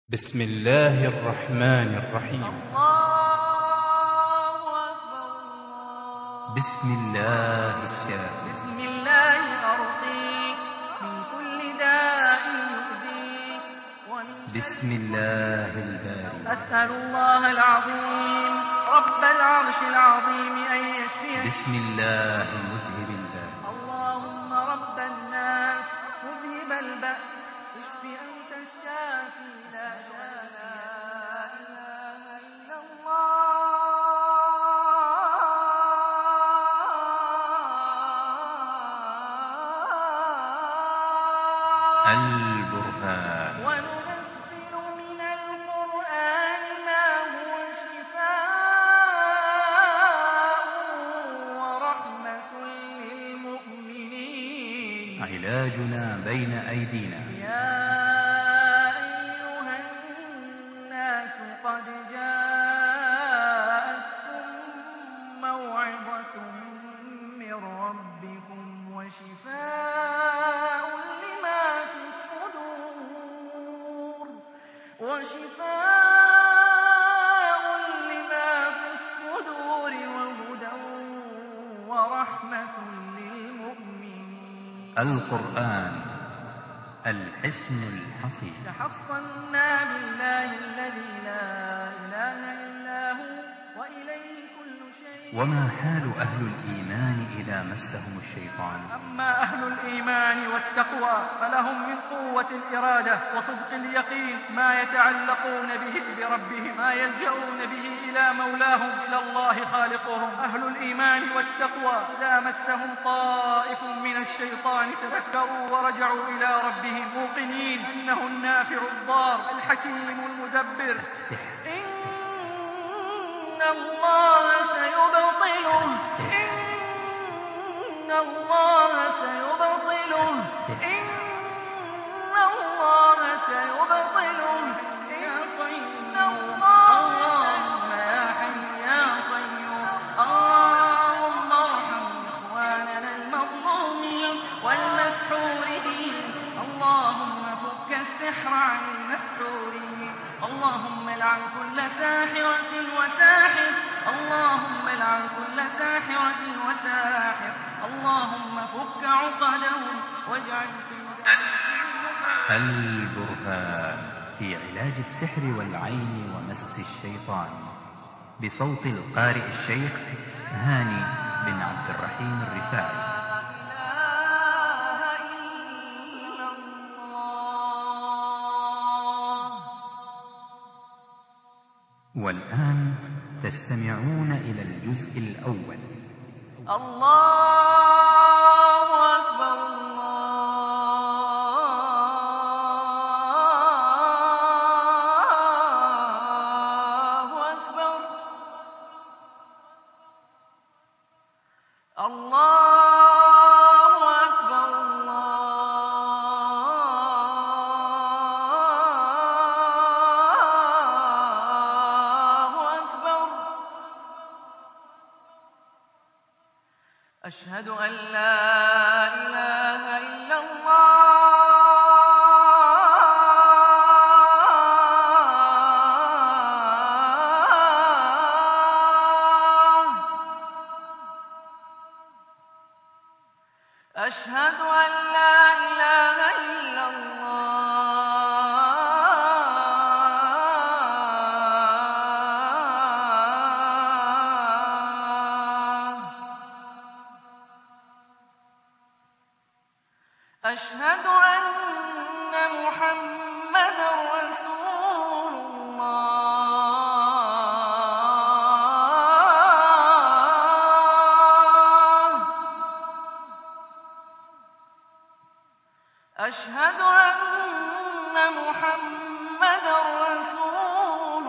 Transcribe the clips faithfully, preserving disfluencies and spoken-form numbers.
بسم الله الرحمن الرحيم. الله أكبر الله. بسم الله الشافي. بسم الله أرقيك من كل داء يؤذيك ومن بسم الله الباري. أسأل الله العظيم رب العرش العظيم أن يشفيك. بسم الله المذهب الباس. اللهم رب الناس مذهب البأس اشف أنت الشافي لا شافي لا إله إلا الله. البرهان. وننزل من القرآن ما هو شفاء ورحمة للمؤمنين. علاجنا بين أيدينا. يا أيها الناس قد جاءتكم موعظة من ربكم وشفاء لما في الصدور وشفاء لما في الصدور وهدى ورحمة للمؤمنين. القرآن الحصن الحصين. تحصنا بالله الذي لا إله إلا هو وإليه كل شيء. وما حال أهل الإيمان إذا مسهم الشيطان؟ أما أهل الإيمان والتقوى فلهم من قوة الإرادة وصدق اليقين ما يتعلقون به بربهم، ما يلجؤون به إلى مولاهم، إلى الله خالقهم. أهل الإيمان والتقوى إذا مسهم طائف من الشيطان تذكروا ورجعوا إلى ربهم موقنين أنه النافع الضار الحكيم المدبر. السحر. إن الله سيبطله إن الله سيبطله إن الله سيبطله يا قيوم اللهم يا حي يا قيوم اللهم ارحم إخواننا المظلومين والمسحورين. اللهم فك السحر عن المسحورين. اللهم لعن كل ساحرة وساحر. اللهم لعن كل ساحرة وساحر. اللهم فك عقدهم واجعل البرهان في علاج السحر والعين ومس الشيطان، بصوت القارئ الشيخ هاني بن عبد الرحيم الرفاعي. والآن تستمعون إلى الجزء الأول. الله أكبر الله أكبر الله أكبر الله أكبر. أشهد أن لا إله إلا الله. أشهد أن لا إله إلا الله. أشهد أن محمدًا رسول الله. أشهد أن محمدًا رسول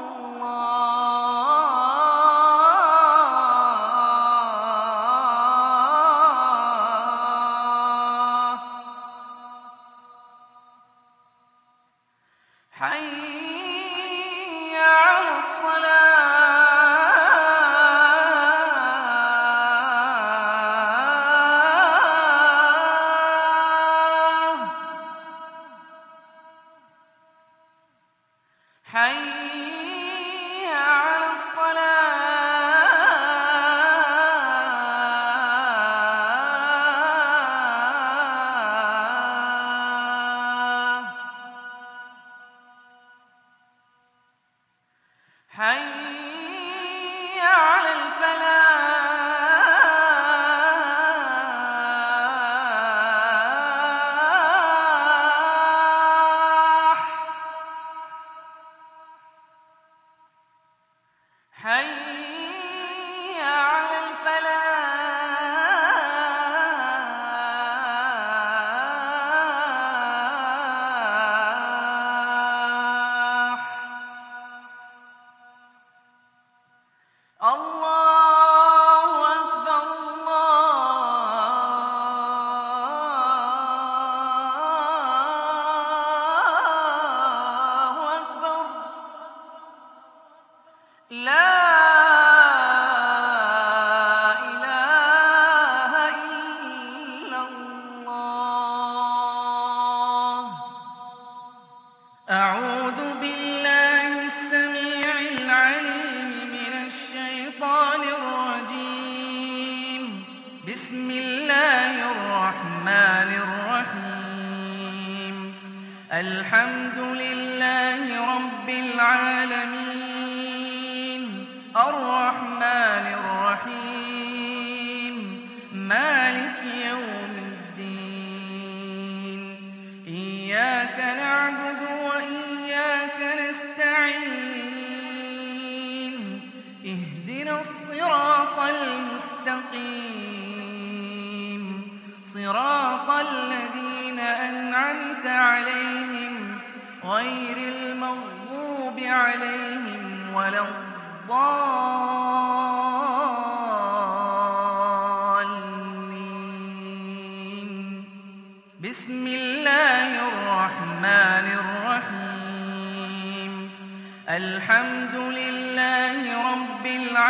الله. حي على الصلاة حي على الفلاح حي على الفلاح الله أكبر الله أكبر لا إله إلا الله أعوذ بالله السميع العليم من الشيطان الرجيم بسم الله الرحمن الرحيم الحمد لله رب العالمين الرحمن الرحيم مالك يوم الدين إياك نعبد وإياك نستعين اهدنا الصراط المستقيم صراط الذين أنعمت عليهم غير المغضوب عليهم ولا الضالين بسم الله الرحمن الرحيم الحمد لله رب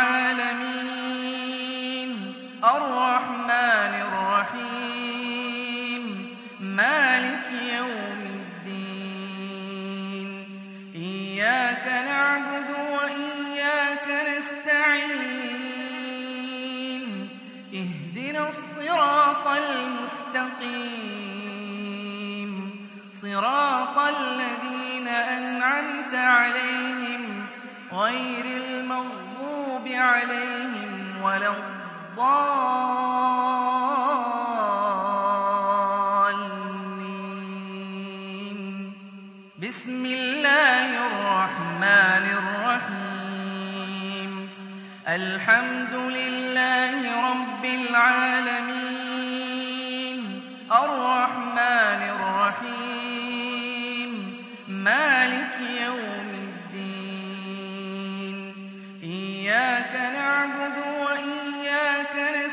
العالمين الرحمن الرحيم مالك يوم الدين إياك نعبد وإياك نستعين اهدنا الصراط المستقيم صراط الذين أنعمت عليهم غير المغضوب عليهم ولا الضالين بسم الله الرحمن الرحيم الحمد لله رب العالمين الرحمن الرحيم مالك يوم الدين إياك نعبد وإياك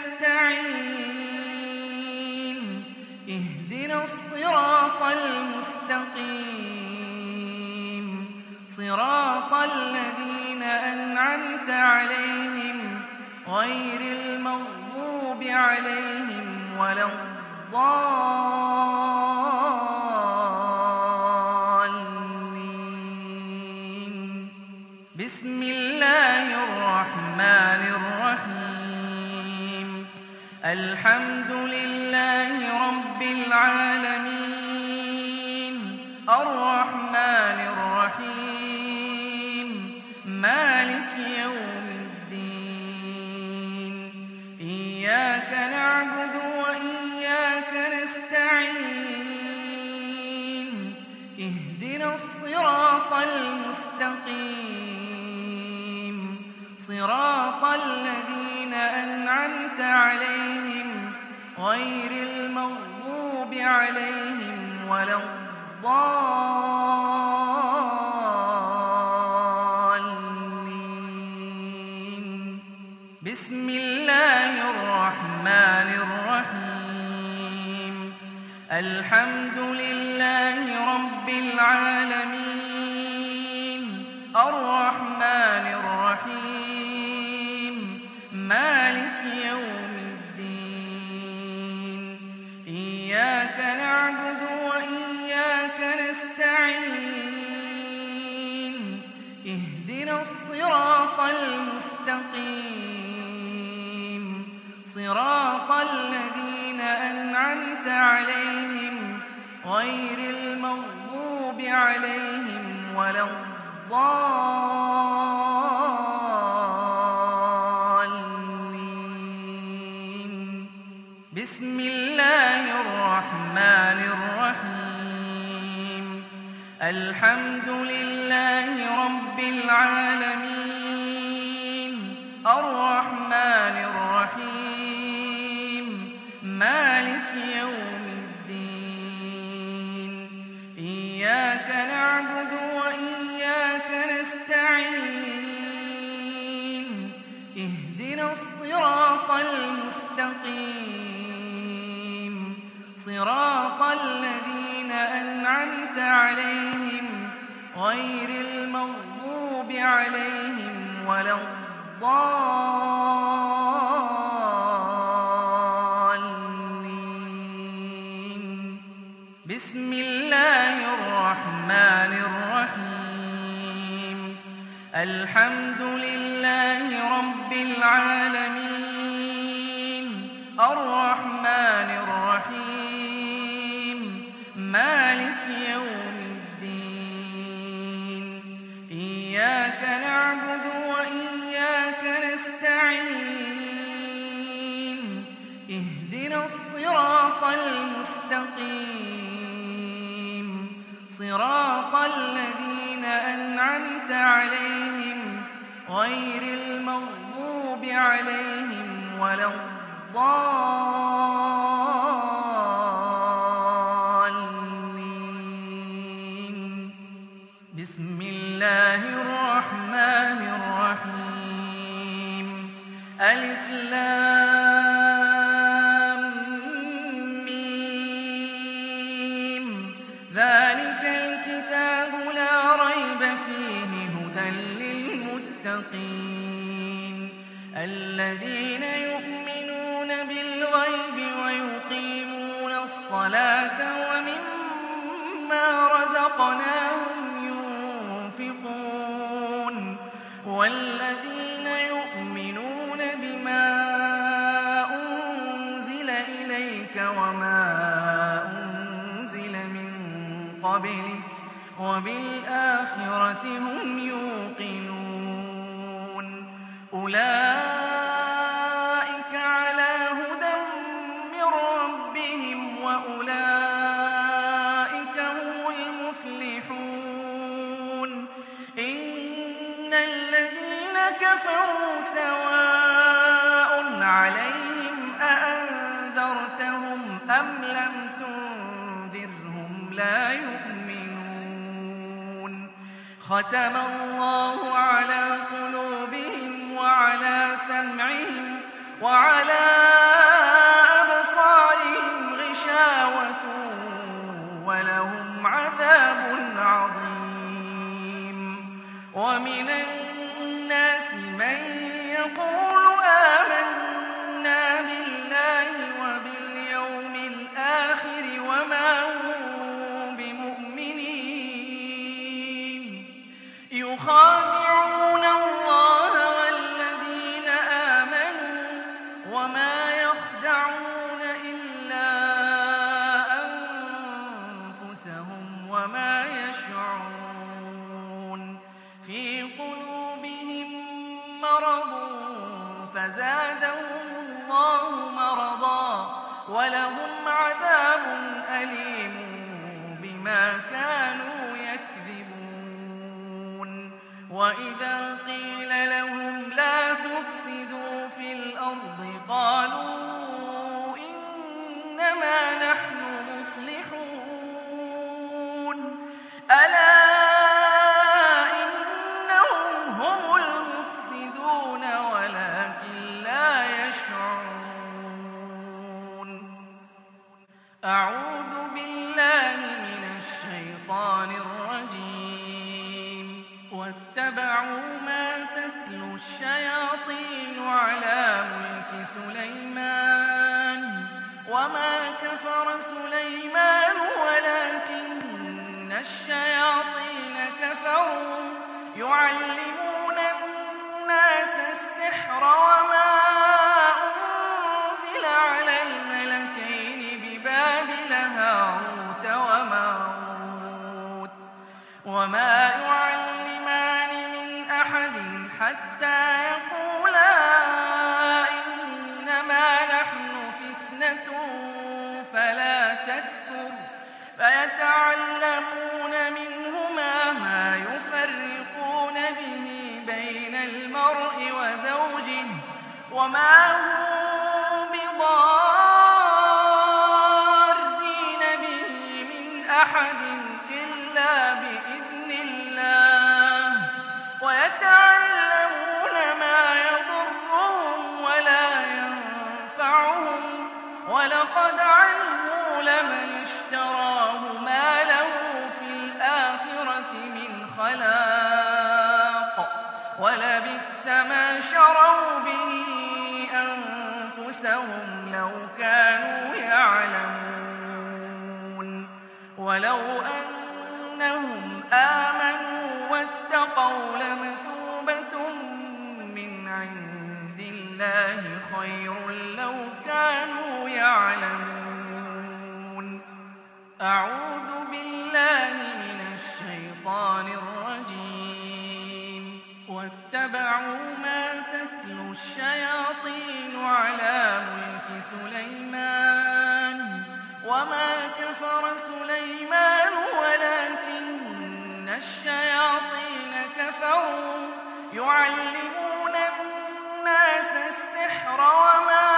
نستعين اهدنا الصراط المستقيم صراط الذين أنعمت عليهم غير المغضوب عليهم ولا الضالين بسم الله الرحمن الرحيم الحمد لله رب العالمين الرحمن الرحيم مالك يوم الدين إياك نعبد وإياك نستعين اهدنا الصراط المستقيم صراط الذين أنعمت عليهم غير المغضوب عليهم ولا الضالين بسم الله الرحمن الرحيم الحمد لله رب العالمين الرحمن الرحيم مالك يوم الدين إياك نعبد وإياك نستعين اهدنا الصراط المستقيم صراط الذين أنعمت عليهم غير المغضوب عليهم ولا الضالين. بسم الله الرحمن الرحيم. الحمد لله رب العالمين الرحمن الرحيم مالك يوم الدين إياك نعبد وإياك نستعين اهدنا الصراط المستقيم صراط الذين أنعمت عليهم غير المغضوب عليهم ولا الضالين. بسم الله الرحمن الرحيم. الحمد لله رب العالمين الرحمن الرحيم مالك يوم الدين إياك نعبد وإياك نستعين اهدنا الصراط المستقيم صراط الذين أنعمت عليهم غير المغضوب عليهم ولا الضالين. بسم الله الرحمن الرحيم. ألف لام ميم ذلك الكتاب لا ريب فيه هدى للمتقين الذين يؤمنون بالغيب ويقيمون الصلاة ومما رزقناهم ينفقون والذين يؤمنون بما أنزل إليك وما أنزل من قبلك وبالآخرة هم يوقنون أولئك على هدى من ربهم وأولئك هم المفلحون. إن الذين كفروا سواء عليهم أأنذرتهم أم لم تنذرهم لا يؤمنون. ختم الله على قلوبهم وعلى سمعهم وعلى أبصارهم غشاوة ولهم عذاب عظيم. ومن الناس من يقول آمنا بالله وباليوم الآخر وما هم بمؤمنين يخادعون الله والذين آمنوا وما يخدعون إلا أنفسهم وما يشعرون. في قلوبهم مرض فزادهم الله مرضا ولهم عذاب أليم بما كانوا يكذبون. وإذا قيل لهم لا تفسدوا في الأرض قالوا إنما نحن مصلحون ألا إنهم هم المفسدون ولكن لا يشعرون. أعوذ بالله من الشيطان الرجيم. واتبعوا ما تتلو الشياطين على ملك سليمان وما كفر سليمان ولكن الشياطين كفروا يعلمون الناس السحر وما أنزل على الملكين ببابل هاروت وماروت وما يعلمان من أحد حتى يقولا إنما نحن فتنة فلا تكفر فيتعلمون منهما ما يفرقون به بين المرء وزوجه وما هم بضارين به من أحد إلا بإذن الله ويتعلمون ما يضرهم ولا ينفعهم ولقد علموا لمن اشتراه ما له في الآخرة من خلاق ولبئس ما شروا به أنفسهم لو كانوا يعلمون ولو أنهم آمنوا واتقوا لمثوبة من عند الله خير لو كانوا يعلمون. أعوذ بالله من الشيطان الرجيم. واتبعوا ما تتلو الشياطين على ملك سليمان وما كفر سليمان ولكن الشياطين كفروا يعلمون الناس السحر وما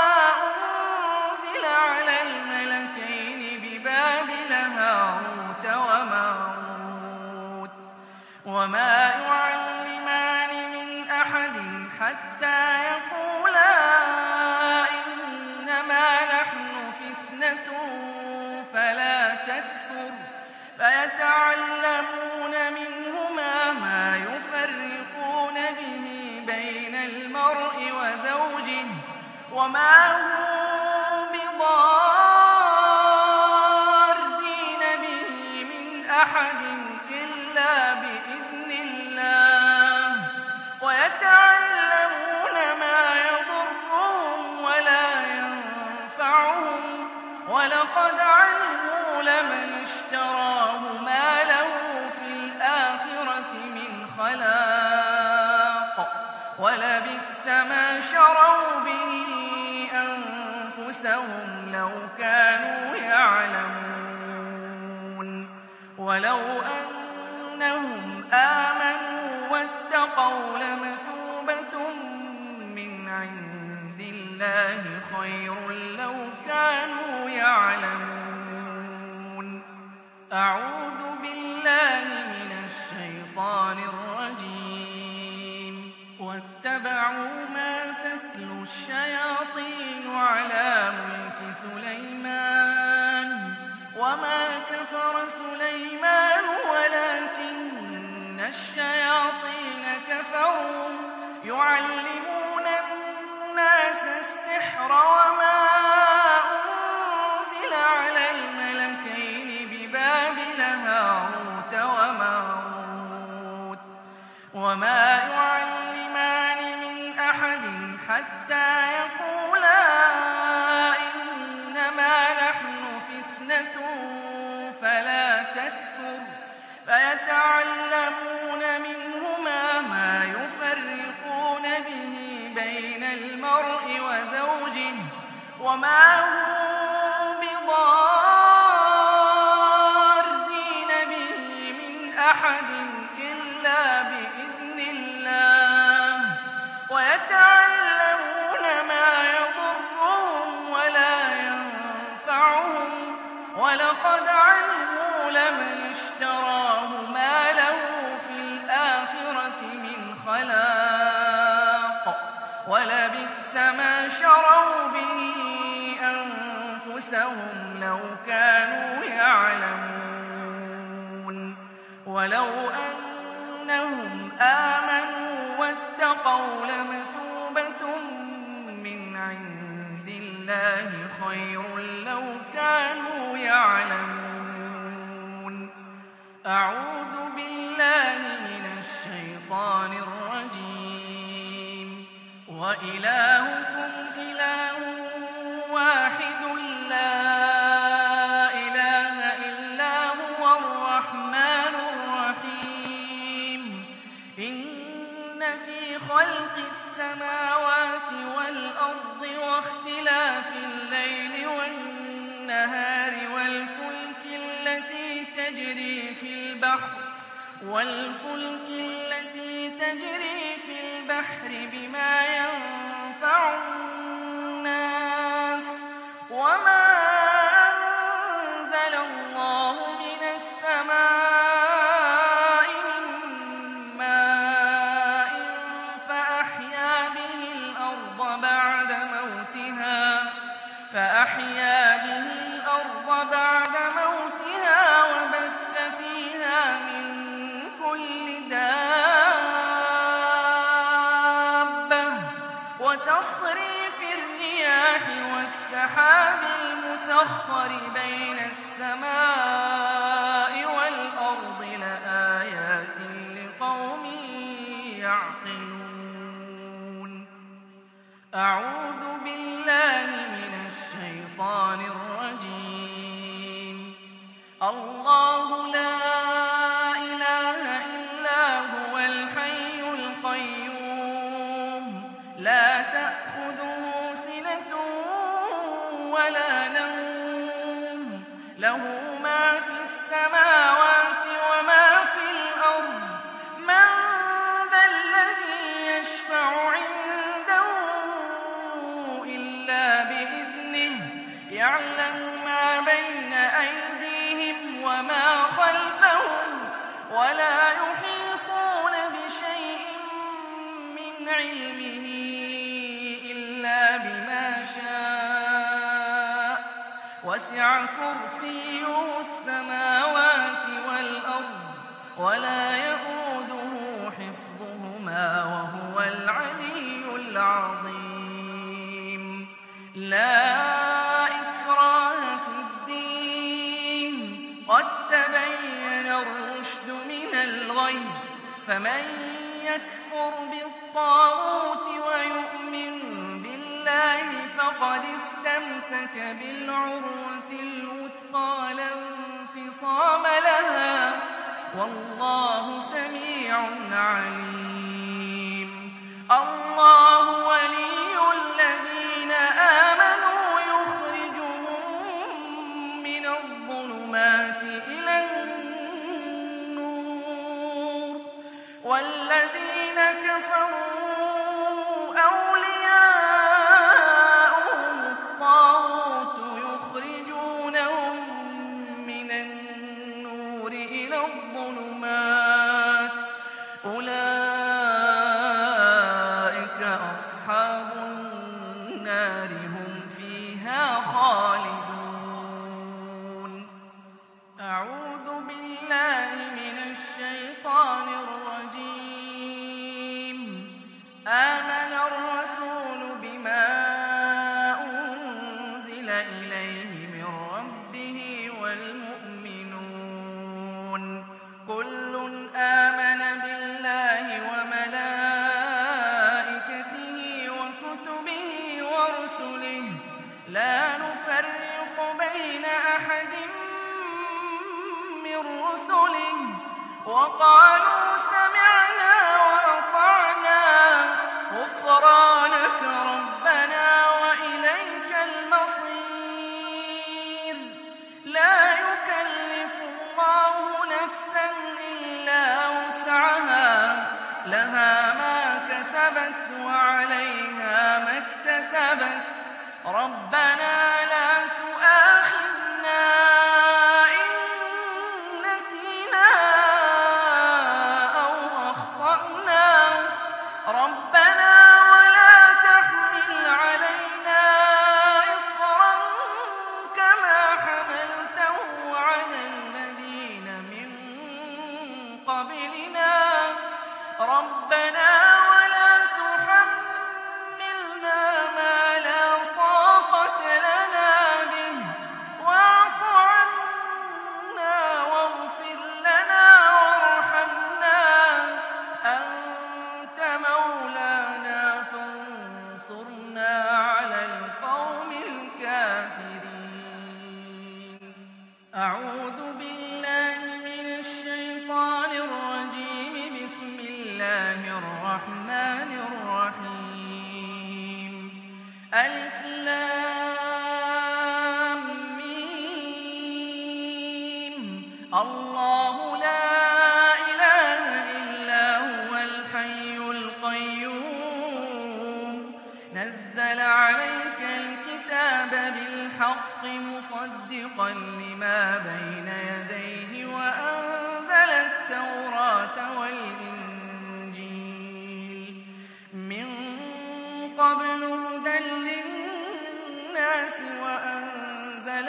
أنزل على الملكين ببابل هاروت وماروت وما يعلمان من أحد حتى يقولا إنما نحن فتنة فلا تكفر فيتعلمون منهما ما يفرقون به بين المرء وزوجه وما هم بضارين به من أحد إلا بإذن الله ويتعلمون ما يضرهم ولا ينفعهم ولقد علموا لمن اشتراه ما له في الآخرة من خلاق ولبئس ما شروا به أنفسهم لو كانوا يعلمون ولو أنهم آمنوا واتقوا لمثوبة من عند الله خير لو كانوا يعلمون. أعوذ بالله من الشيطان الرجيم. واتبعوا ما تتلو الشياطين على ملك سليمان وما كفر سليمان ولكن الشياطين كفروا يعلمون الناس السحر وما أنزل على الملكين ببابل هاروت وماروت وما يعلمان من أحد حتى يقولا إنما نحن فتنة فلا تكفر فيتعلمون منهما ما يفرقون به بين المرء وزوجه وما هم بضارين به من أحد إلا بإذن الله ويتعلمون ما يضرهم ولا ينفعهم ولقد علموا لمن اشتراه ما له في الآخرة من خلاق ولبئس ما شروا به أنفسهم لو كانوا يعلمون ولو أنهم آمنوا واتقوا لمثوبة من عند الله خير لو كانوا يعلمون. أعوذ بالله من الشيطان وإلهكم إله واحد لا إله إلا هو الرحمن الرحيم إن في خلق السماوات والأرض واختلاف الليل والنهار والفلك التي تجري في البحر والفلك التي تجري في البحر بما ينفع الناس وما أنزل الله من السماء من ماء فأحيا به الأرض بعد موتها فأحيا به الأرض بعد موتها وبث فيها من كل دابة وتصريف الرياح والسحاب المسخر بين السماء والأرض لآيات لقوم يعقلون. أعوذ بالله من الشيطان الرجيم. الله لا إله إلا هو الحي القيوم لا تأخذه سنة ولا نوم له ما في السماوات وما في الأرض من ذا الذي يشفع عنده إلا بإذنه يعلم ما بين أيديهم وما خلفهم ولا يحيطون بشيء من علمه إلا بما شاء وسع كرسيه السماوات والأرض ولا يئوده حفظهما وهو العلي العظيم. لا إكراه في الدين قد تبين الرشد من الغي فمن يكفر بالطاغوت ويؤمن بالله فقد استمسك بالعروة الوثقى لا انفصام لها والله سميع عليم. الله ولي الذين آمنوا يخرجهم من الظلمات إلى النور والذين كفروا أولياؤهم الطاغوت يخرجونهم من النور إلى الظلمات أولئك أصحاب النار هم فيها خالدون. أعوذ بالله من الشيطان الرجيم. آمن الرسول بما أنزل إليه من ربه والمؤمنون كل آمن بالله وملائكته وكتبه ورسله لا نفرق بين أحد من رسله وقالوا سمعنا وأطعنا غفرانك ربنا وإليك المصير. لا يكلف الله نفسا إلا وسعها لها ما كسبت وعليها ما اكتسبت ربنا لا تؤاخذنا إن نسينا أو أخطأنا ربنا ولا تحمل علينا إصرا كما حملته على الذين من قبلنا ربنا ولا تحملنا ما لا طاقة لنا الرحمن الرحيم. ألف لام ميم. الله لا إله إلا هو الحي القيوم نزل عليك الكتاب بالحق مصدقا لما بين يديه وأنزل التوراة والإنجيل من قبل هدى للناس وأنزل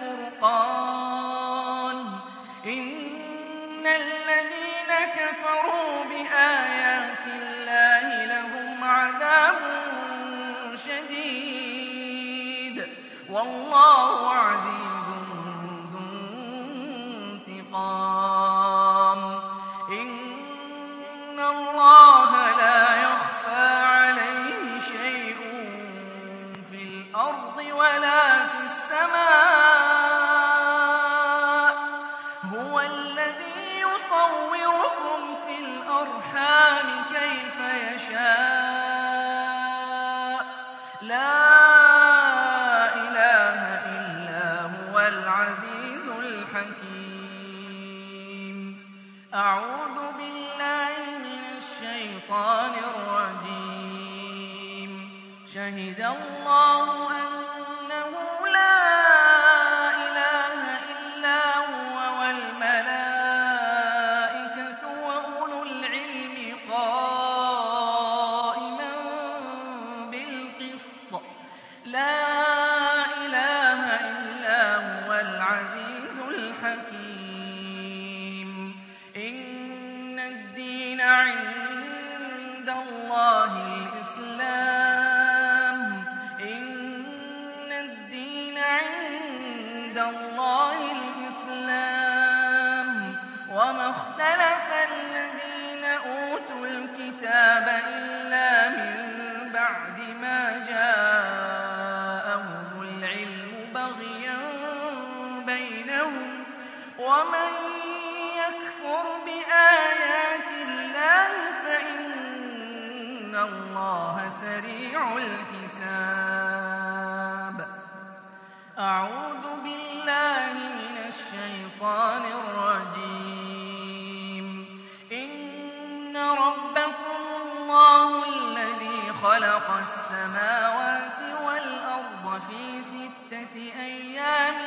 الفرقان إن الذين كفروا بآيات الله لهم عذاب شديد والله عزيز ذو انتقام. إن الله لا يخفى عليه شيء في الأرض ولا في السماء هو الذي يصوركم في الأرحام كيف يشاء لا إله إلا هو العزيز الحكيم. أعوذ بالله من الشيطان الرجيم. شهد الله أنه لا إله إلا هو والملائكة وأولو العلم قائما بالقسط لا إله إلا هو العزيز الحكيم. إن الدين عند الله الإسلام إن الدين عند الله الإسلام وما اختلف الذين أوتوا الكتاب إلا من بعد ما جاءهم العلم بغيا بينهم ومن يكفر بآيات الله فإن الله سريع الحساب. أعوذ بالله من الشيطان الرجيم. إن ربكم الله الذي خلق السماوات والأرض في ستة أيام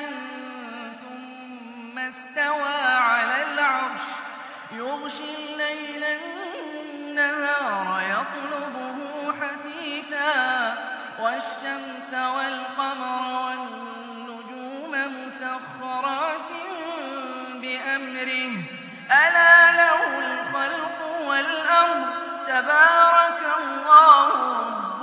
ثم استوى على العرش يغشي الليل النهار يطلبه حثيثا والشمس والقمر والنجوم مسخرات بأمره ألا له الخلق والأمر تبارك الله رب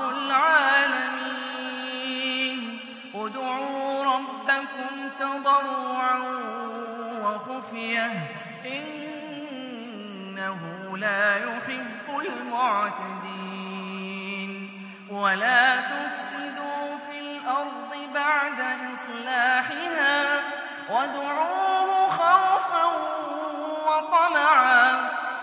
العالمين. ادعوا ربكم تضرعا وخفية إنه لا يحب المعتدين. ولا تفسدوا في الأرض بعد إصلاحها وادعوه خوفا وطمعا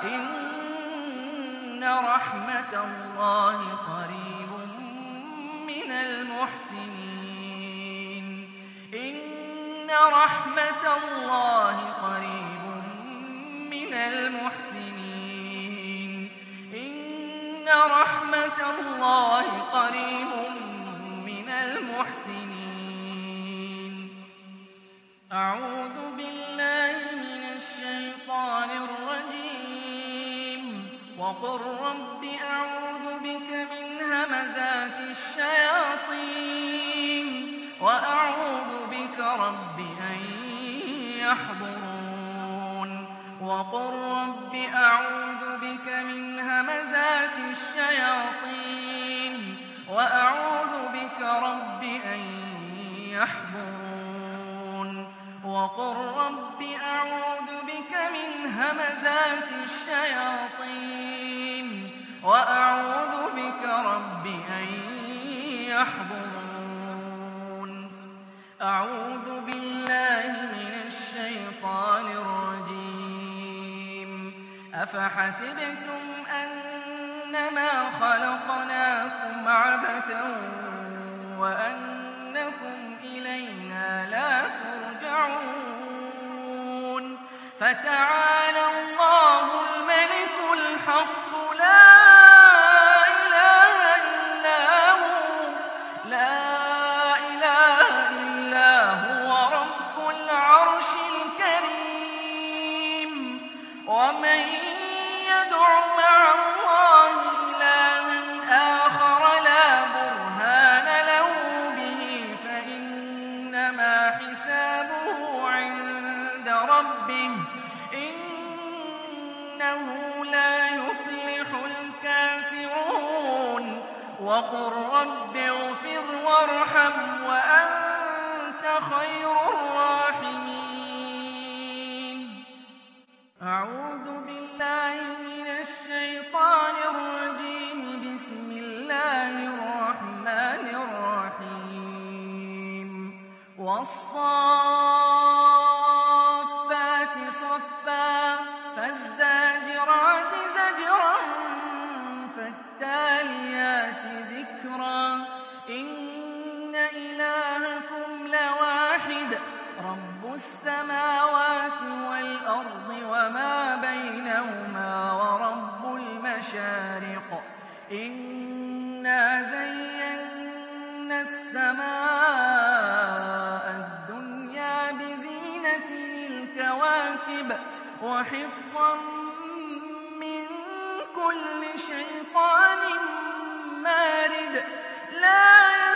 إن رحمة الله قريب من المحسنين. إن رحمة الله قريب من المحسنين. إن رحمة الله قريب من المحسنين. أعوذ بالله من الشيطان الرجيم. وقل رب أعوذ بك من همزات الشياطين وأعوذ بك رب أن يحضرون. وقل رب أعوذ بك من همزات الشياطين وأعوذ بك رب أن يحضرون. وقل رب أعوذ بك من همزات الشياطين وأعوذ بك رب أن يحضرون. أعوذ بالله من الشيطان الرجيم. أفحسبتم أن أَنَّمَا خَلَقْنَاكُمْ عَبَثًا وَأَنَّكُمْ إِلَيْنَا لَا تُرْجَعُونَ فَتَعَالَى اللَّهُ الْمَلِكُ الْحَقُّ لَا إِلَٰهَ إِلَّا هُوَ لَا إِلَٰهَ إِلَّا هُوَ رَبُّ الْعَرْشِ الْكَرِيمِ وَمَن يَدْعُ مَعَ اللَّهِ إِلَٰهًا آخَرَ لَا بُرْهَانَ لَهُ بِهِ فَإِنَّمَا حِسَابُهُ عِندَ رَبِّهِ إِنَّهُ لَا يُفْلِحُ الْكَافِرُونَ وَقُل رَّبِّ اغْفِرْ وَارْحَمْ وَأَنتَ خَيْرُ الرَّاحِمِينَ. أعوذ بالله من الشيطان الرجيم. بسم الله الرحمن الرحيم. والصافات صفا فالزاجرات زجرا فالتاليات ذكرا إن إلهكم لواحد رب السماوات والأرض وما بينهما ورب المشارق إنا زينا السماء الدنيا بزينة الكواكب وحفظا من كل شيطان مارد لا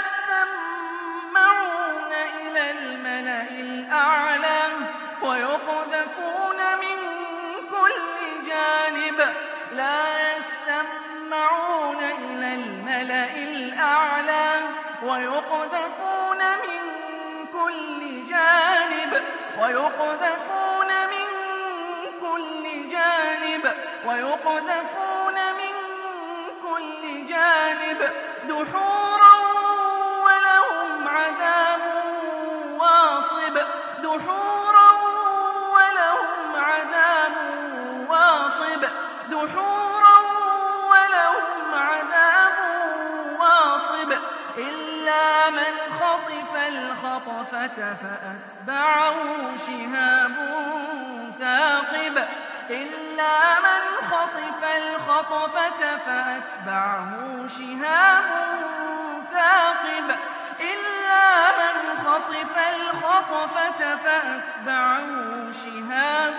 يسمعون إلى الملأ الأعلى ويقذفون من كل جانب لا يسمعون إلى الملأ الأعلى ويقذفون من كل جانب ويقذفون من كل جانب ويقذفون من كل جانب دحورا ولهم عذاب واصب دحورا ولهم عذاب واصب دحورا ولهم عذاب واصب إلا من خطف الخطفة فأتبعه شهاب ثاقب إلا من خطف الخطفة فأتبعه شهاب ثاقب إلا من خطف الخطفة فأتبعه شهاب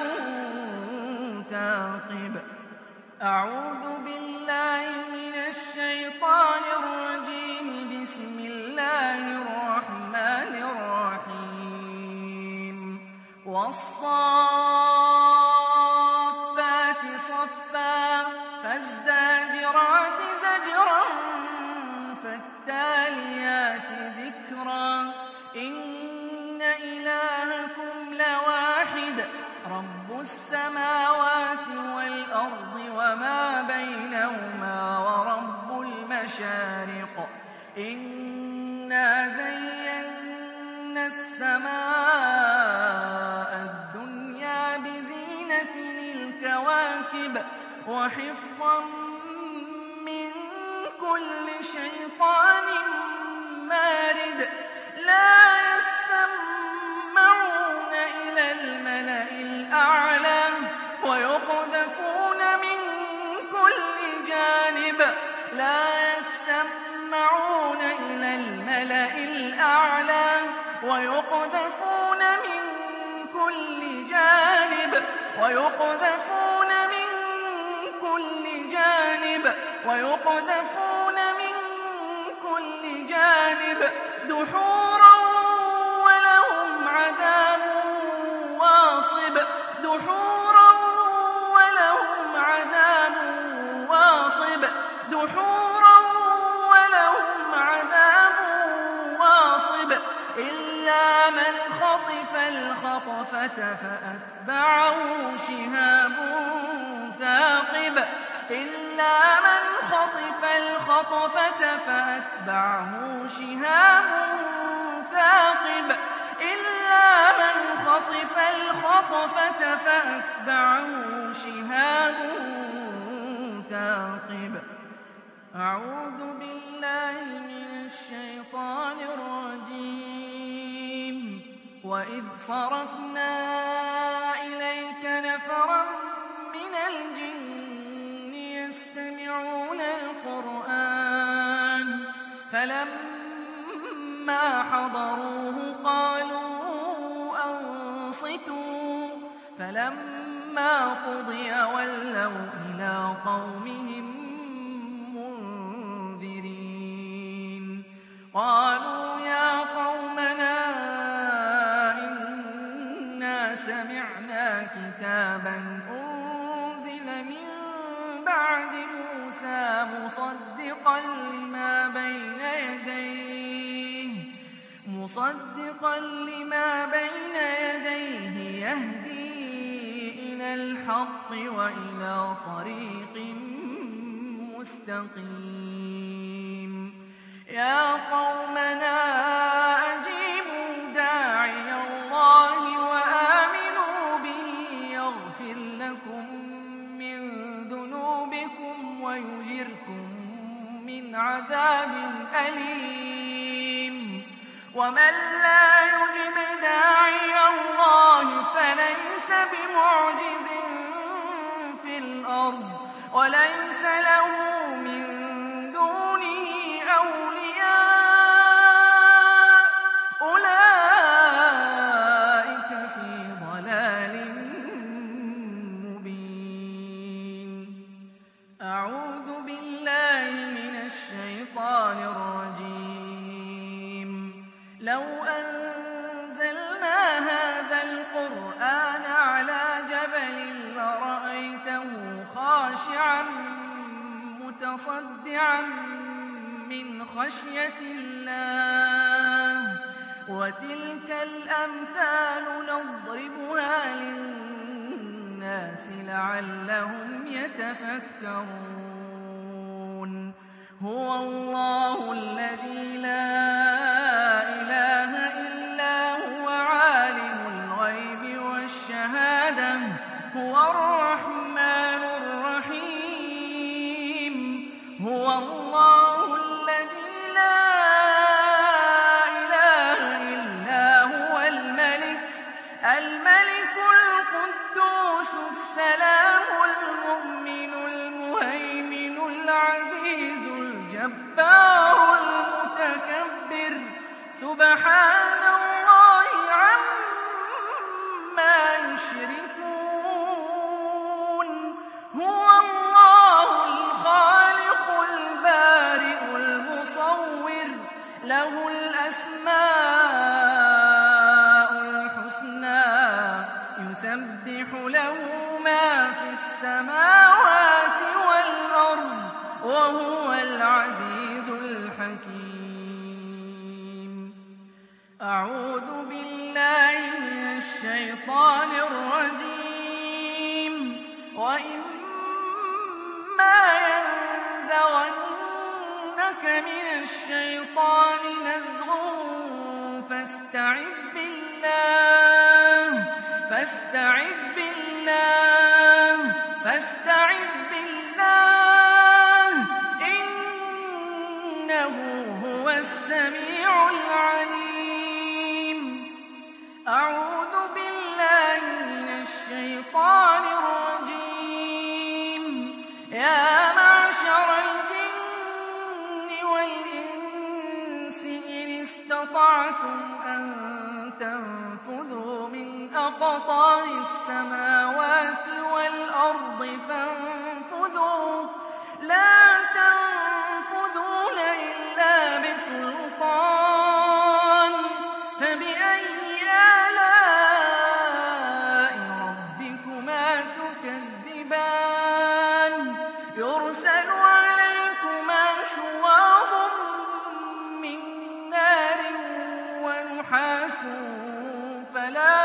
ثاقب. أعوذ بالله من الشيطان الرجيم. بسم الله الرحمن الرحيم. والصافات صفا فالزاجرات زجرا فالتاليات ذكرا إن إلهكم لواحد رب السماوات والأرض وما بينهما ورب المشارق إنا زينا السماء الدنيا بزينة الكواكب وحفظا من كل شيطان مارد لا يسمعون إلى الملأ الأعلى ويقذفون من كل جانب لا يسمعون إلى الملأ الأعلى ويقذفون من كل جانب ويقذفون من كل جانب ويقذفون من كل جانب دحورا ولهم عذاب واصب دحورا ولهم عذاب واصب دحورا ولهم عذاب واصب إلا من خطف الخطفة فأتبعه شهاب ثاقب إلا من خطف الخطفة فأتبعه شهاب ثاقب إلا من خطف الخطفة فأتبعه شهاب ثاقب أعوذ بالله من الشيطان الرجيم وإذ صرفنا إليك نفرا من الجن يستمعون القرآن فلما حضروه قالوا أنصتوا فلما قضي ولوا إلى قومهم منذرين قالوا يا قومنا إنا سمعنا كتابا أنزل من بعد موسى مصدقا لما بين يديه مصدقا لما بين يديه يهدي إلى الحق وإلى طريق مستقيم يا قومنا أجيبوا داعي الله وآمنوا به يغفر لكم من ذنوبكم ويجركم من عذاب أليم ومن لا يجب داعي الله فليس بمعجز في الأرض وليس له من دونه أولياء أولئك في ضلال مبين أعوذ بالله من الشيطان الرجيم لو أنزلنا هذا القرآن على جبل لرأيته خاشعا متصدعا من خشية الله وتلك الأمثال نضربها للناس لعلهم يتفكرون هو الله الذي لا إله إلا هو عالم الغيب والشهادة هو الرحمن الرحيم هو الله الذي لا إله إلا هو الملك الملك القدوس السلام المؤمن المهيمن العزيز الجبار المتكبر سبحان الله عما يشركون هو الله الخالق البارئ المصور له الأسماء الحسنى يسبح له ما في السماوات والأرض وهو العزيز الحكيم أعوذ بالله من الشيطان الرجيم وإما ينزغنك من الشيطان نزغ فاستعذ بالله فاستعذ بالله فاستعذ بالله إنه هو السميع العليم أعوذ بالله من الشيطان الرجيم يا معشر الجن والإنس إن استطعتم أن تنفذوا من أقطار السماوات والأرض فانفذوا لا تنفذون إلا بسلطان فبأي آلاء ربكما تكذبان يرسل عليكما شواظ من نار ونحاس فلا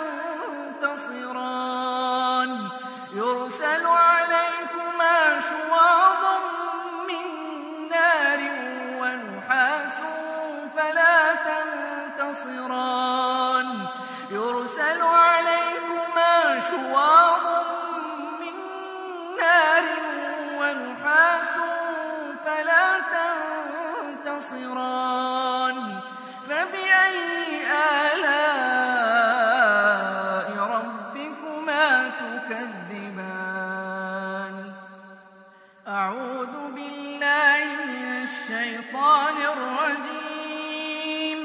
تنتصران يرسل عليكما شواظ من نار ونحاس فلا تنتصران يرسل عليكما شواظ من نار ونحاس أعوذ بالله من الشيطان الرجيم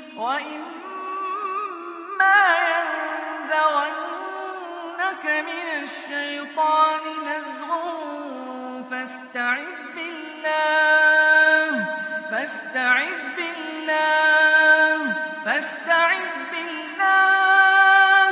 وإما ينزغنك من الشيطان نزغ فاستعذ بالله فاستعذ بالله فاستعذ بالله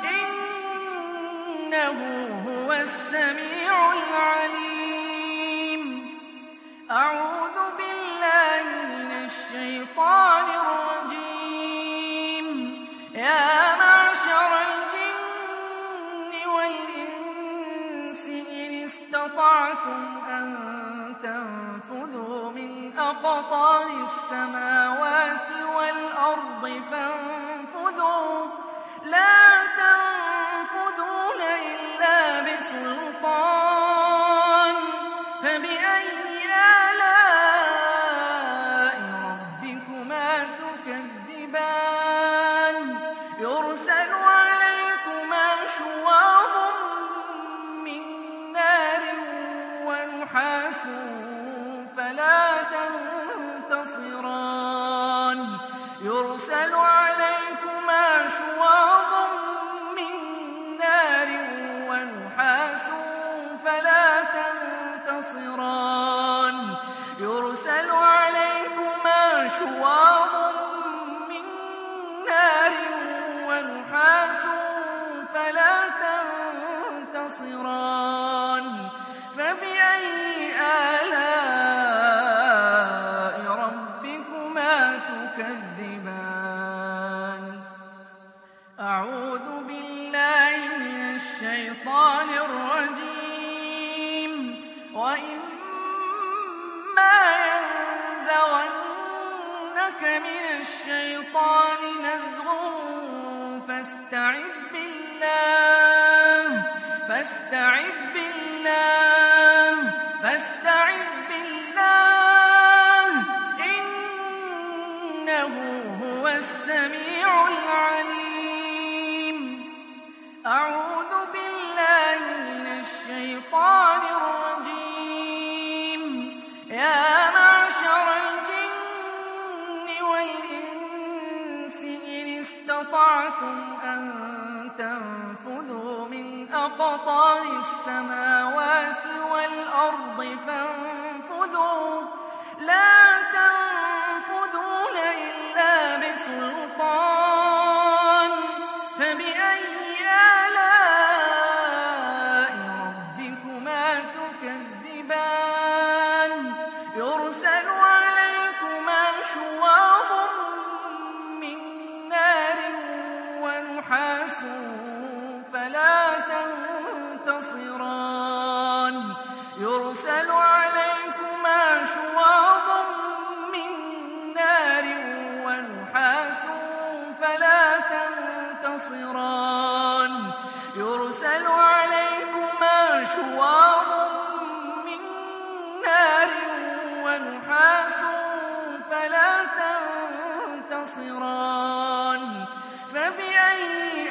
إنه هو السميع العليم أعوذ بالله من الشيطان الرجيم يا معشر الجن والإنس إن استطعتم أن تنفذوا من أقطار السماوات والأرض فانفذوا لا تنفذون إلا بسلطان فبأي آلاء ربكما تكذبان يرسل عليكما شواظ من نار ونحاس فلا تنتصران يرسل عليكما شواظ من نار ونحاس فلا تنتصران يرسل عليكما شواظ من نار ونحاس فلا تنتصران فبأي آلاء ربكما تكذبان أعوذ بالله من الشيطان الرجيم وإما ينزغنك من الشيطان نزغ فاستعذ بالله فاستعذ بالله فاستعذ بالله إنه هو السميع العليم أعوذ بالله من الشيطان الرجيم يا معشر الجن والإنس إن استطعتم أن تنفذوا من أقطار السماوات والأرض فانفذوا لا تنفذون إلا بسلطان فبأي آلاء ربكما تكذبان يرسل عليكما شواظ من نار ونحاس فلا تنتصران يرسل عليكما شواظ من نار ونحاس فلا تنتصران يرسل عليكما شواظ من نار ونحاس فلا تنتصران فبأي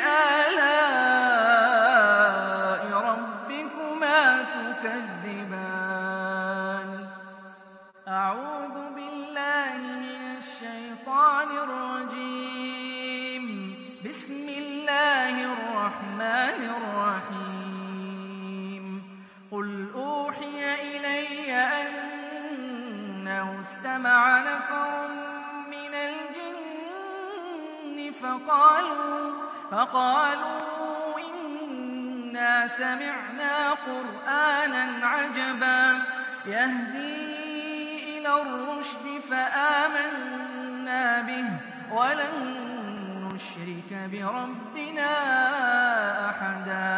آلاء ربكما تكذبان أعوذ بالله من الشيطان الرجيم بسم الله الرحمن الرحيم قل أوحي إلي أنه استمع نفر من الجن فقالوا فقالوا إنا سمعنا قرآنا عجبا يهدي إلى الرشد فآمنا به ولن نشرك بربنا أحدا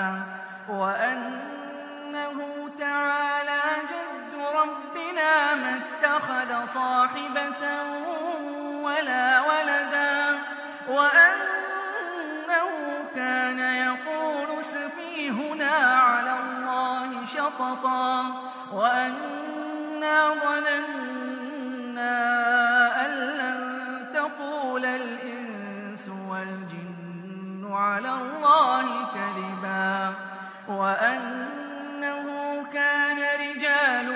وأنه تعالى جد ربنا ما اتخذ صاحبة ولا ولدا وأنه كان يقول سفيهنا على الله شططا وأنا ظننا أن لن تقول الإنس والجن على الله كذبا وأنه كان رجال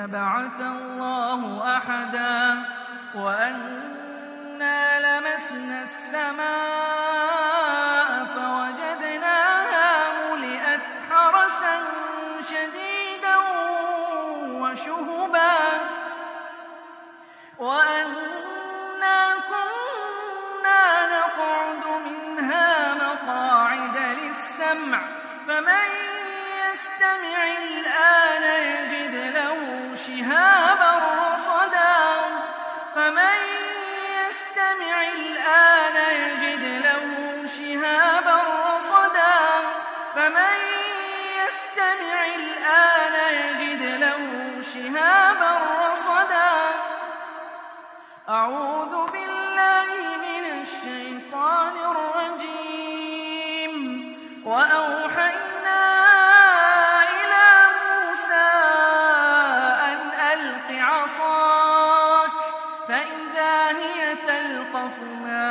يبعث الله أحدا وأنا لمسنا السماء فوجدناها ملئت حرسا شديدا وشهبا وأنا كنا نقعد منها مقاعد للسمع فمن يستمع الآن يجد له شهابا رصدا فمن يستمع الآن يجد له شهابا رصدا فمن يستمع الآن يجد له شهابا رصدا أعوذ بالله من الشيطان الرجيم وأوحينا إلى موسى أن ألق عصاك فإذا هي تلقف ما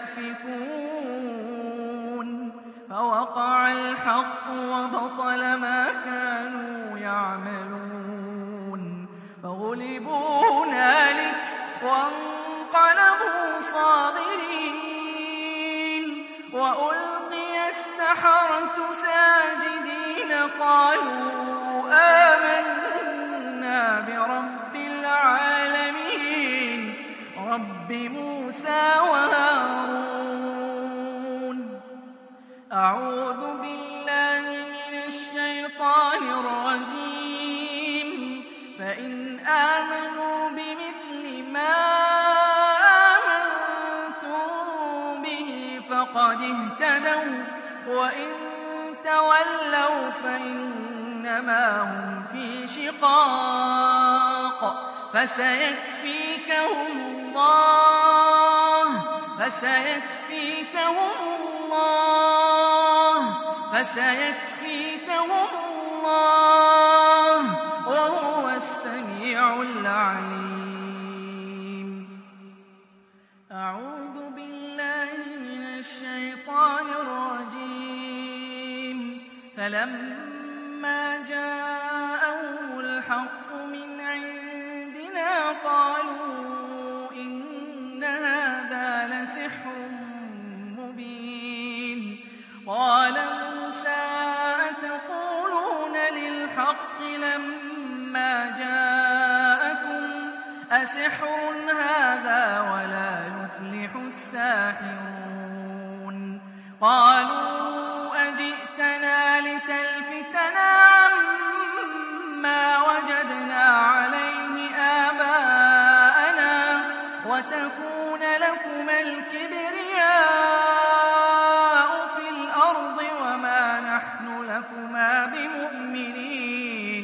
يأفكون فوقع الحق وبطل ما كانوا يعملون فغلبوا هنالك وانقلبوا صاغرين وألقي السحرة ساجدين قالوا آمنا برب العالمين رب موسى وهارون أعوذ بالله من الشيطان الرجيم فإن آمنوا بمثل ما آمنتم به فقد اهتدوا وإن تولوا فإنما هم في شقاق فسيكفيكهم الله فسيكفيكهم الله فسيكفيكهم الله وهو السميع العليم أعوذ بالله من الشيطان الرجيم فلما جاءهم الحق من عندنا قالوا إن هذا لسحر مبين قال موسى أتقولون للحق لما جاءكم أسحر هذا ولا يفلح الساحرون قالوا أجئتنا لتلفتنا عما وجدنا عليه آباءنا وتكون لكما الكبرياء في الأرض وما نحن لكما بمؤمنين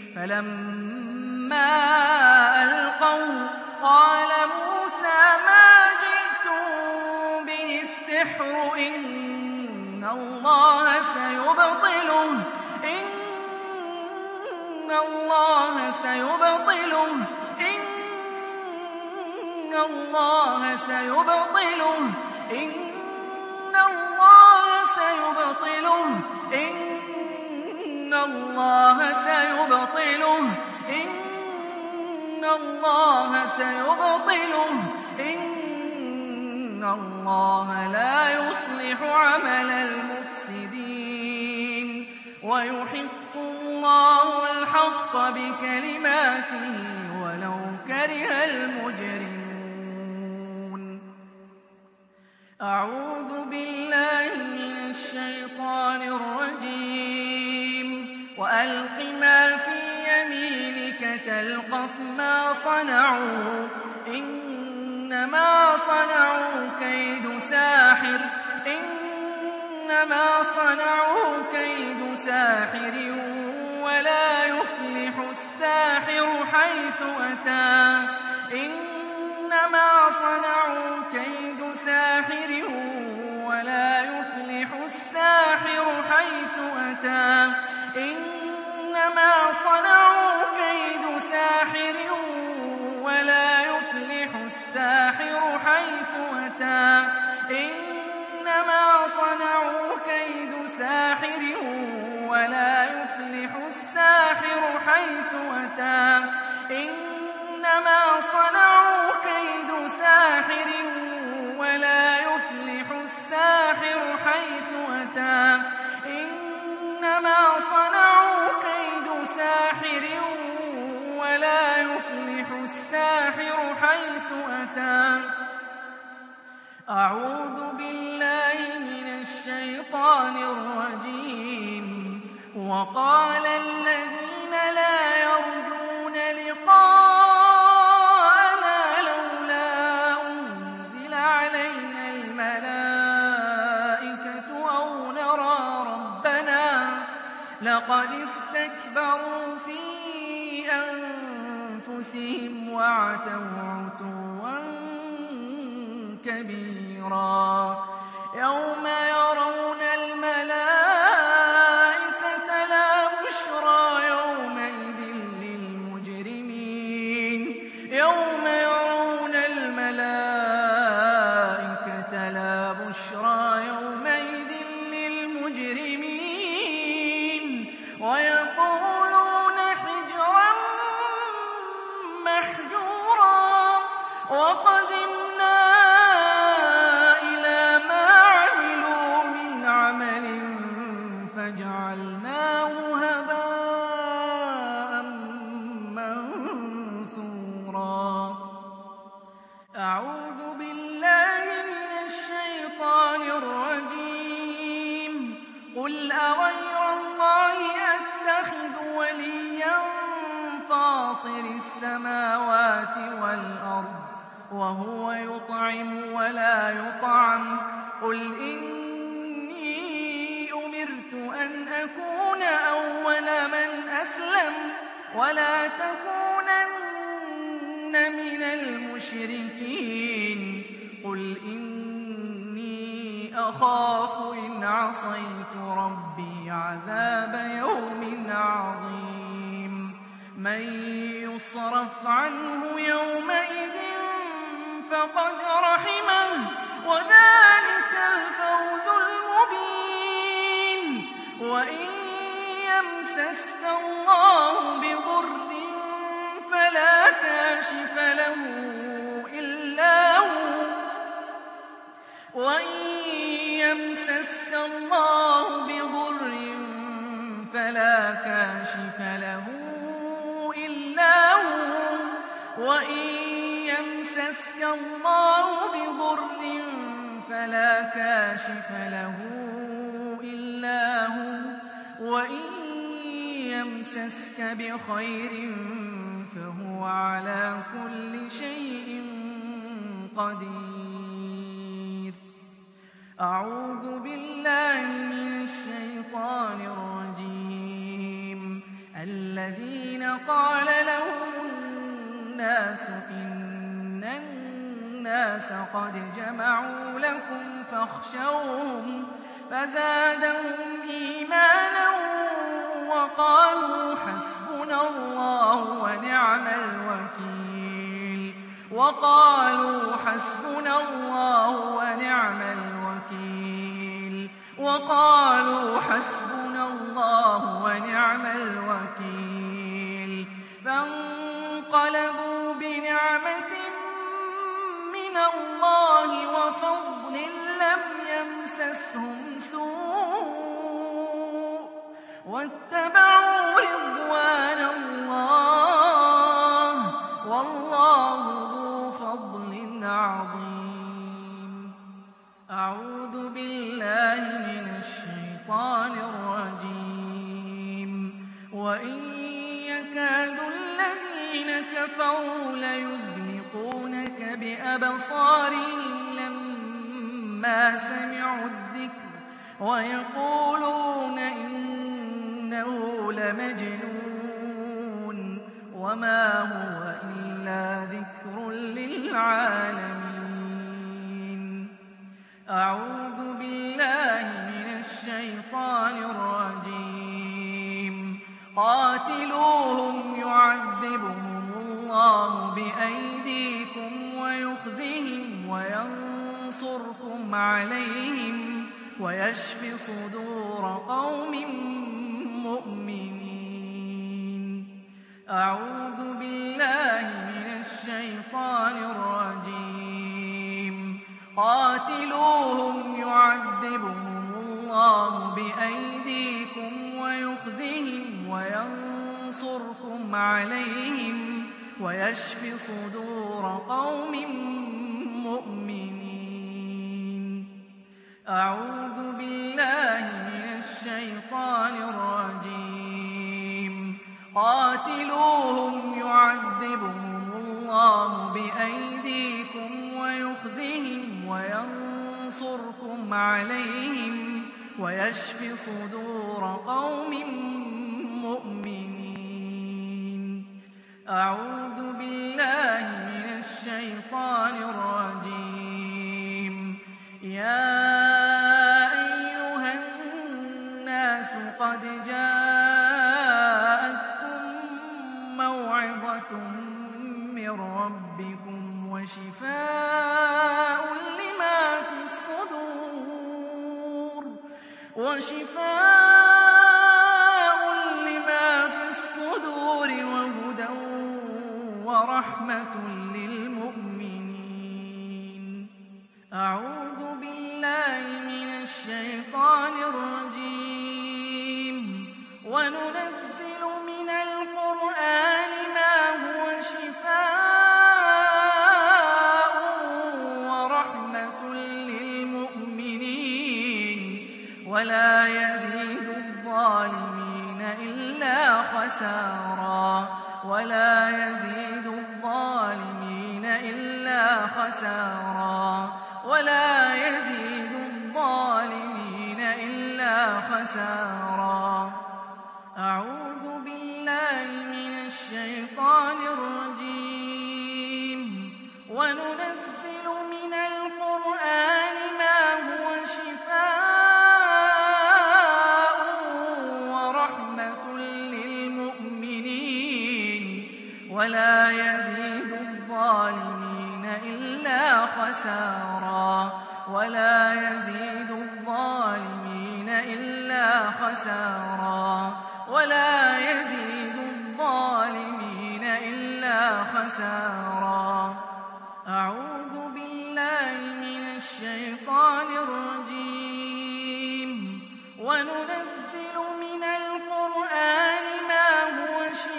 فلما ألقوا قال موسى ما جئتم به السحر إن الله سيبطله إن الله سيبطله إن الله سيبطله إن الله سيبطله إن الله سيبطله إن الله سيبطله إن الله لا يصلح عمل المفسدين ويحق الله الحق بكلماته ولو كره المجرمون أعوذ بالله من الشيطان الرجيم وألق ما في يمينك تلقف ما صنعوا إنما صنعوا كيد ساحر إنما صنعوا كيد ساحر ولا يفلح الساحر حيث أتى إنما صنعوا كيد ساحر ولا يفلح الساحر حيث أتى إنما صنعوا كيد ساحر ولا يفلح الساحر حيث أتى إنما صنعوا كيد ساحر ولا يفلح الساحر حيث أتى إنما صنعوا كيد ساحر ولا يفلح الساحر حيث أتى إنما صنعوا كيد ساحر ولا يفلح الساحر حيث أتى أعوذ بالله من الشيطان الرجيم وقال الذين لا يرجون لقاءنا لولا أنزل علينا الملائكة أو نرى ربنا لقد استكبروا في أنفسهم وعتوا عتوا كبيرا يوم يرون الملائكة لا بشرى يومئذ للمجرمين يوم يرون الملائكة لا بشرى يومئذ للمجرمين ويقولون حجرا محجورا وقدمنا إلى ما عملوا من عمل فجعلناه هباء منثورا أعوذ بالله من الشيطان الرجيم قل أغير الله أتخذ وليا فاطر السماوات والأرض وهو يطعم ولا يطعم قل إني أمرت أن أكون أول من أسلم ولا تكونن من المشركين قل إني أخاف إن عصيت ربي عذاب يوم عظيم من يصرف عنه يومئذ فقد رحمه وذلك الفوز المبين وإن يمسسك الله بضر فلا كاشف له إلا هو وإن يمسسك الله بضر فلا كاشف له إلا هو وإن يمسسك الله بضر فلا كاشف له إلا هو وإن يمسسك بخير فهو على كل شيء قدير أعوذ بالله من الشيطان الرجيم الذين قال لهم الناس إن الناس قد جمعوا لكم فاخشوهم فزادهم إيمانا وقالوا حسبنا الله ونعم الوكيل وقالوا حسبنا الله ونعم الوكيل وقالوا حسبنا الله ونعم الوكيل فانقلبوا بنعمة من الله وفضل لم يمسسهم سوء واتبعوا رضوان الله والله ذو فضل عظيم أعوذ بالله من الشيطان الرجيم وإن يكاد الذين كفروا ليزلقونك بأبصارهم لما سمعوا الذكر ويقولون إنه لمجنون وما هو إلا ذكر للعالمين أعوذ بالله من الشيطان الرجيم قاتلوهم يعذبهم الله بأيديكم ويخزهم وينصركم عليهم ويشف صدور قوم مؤمنين أعوذ بالله وينصركم عليهم ويشف صدور قوم مؤمنين. أعوذ بالله من الشيطان الرجيم. قاتلوهم يعذبهم الله بأيديكم ويخزهم وينصركم عليهم ويشف صدور قوم مؤمنين. أعوذ بالله من الشيطان الرجيم. يا أيها الناس قد جاءتكم موعظة من ربكم وشفاء لما في الصدور وشفاء لما في الصدور وهدى ورحمة للمؤمنين. أعوذ بالله من الشيطان الرجيم. وننزل من القرآن ما هو شفاء ورحمة للمؤمنين ولا يزيد الظالمين إلا خسارا ولا يزيد الظالمين إلا خسارا ولا يزيد الظالمين إلا خسارا. أعوذ بالله من الشيطان الرجيم. وننزل من القرآن ما هو شفاء ورحمة للمؤمنين ولا يزيد الظالمين إلا خسارا ولا يزيد الظالمين إلا خسارا ولا يزيد الظالمين إلا خسارا. أعوذ بالله من الشيطان الرجيم. وننزل من القرآن ما هو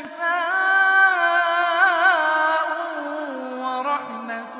شفاء ورحمة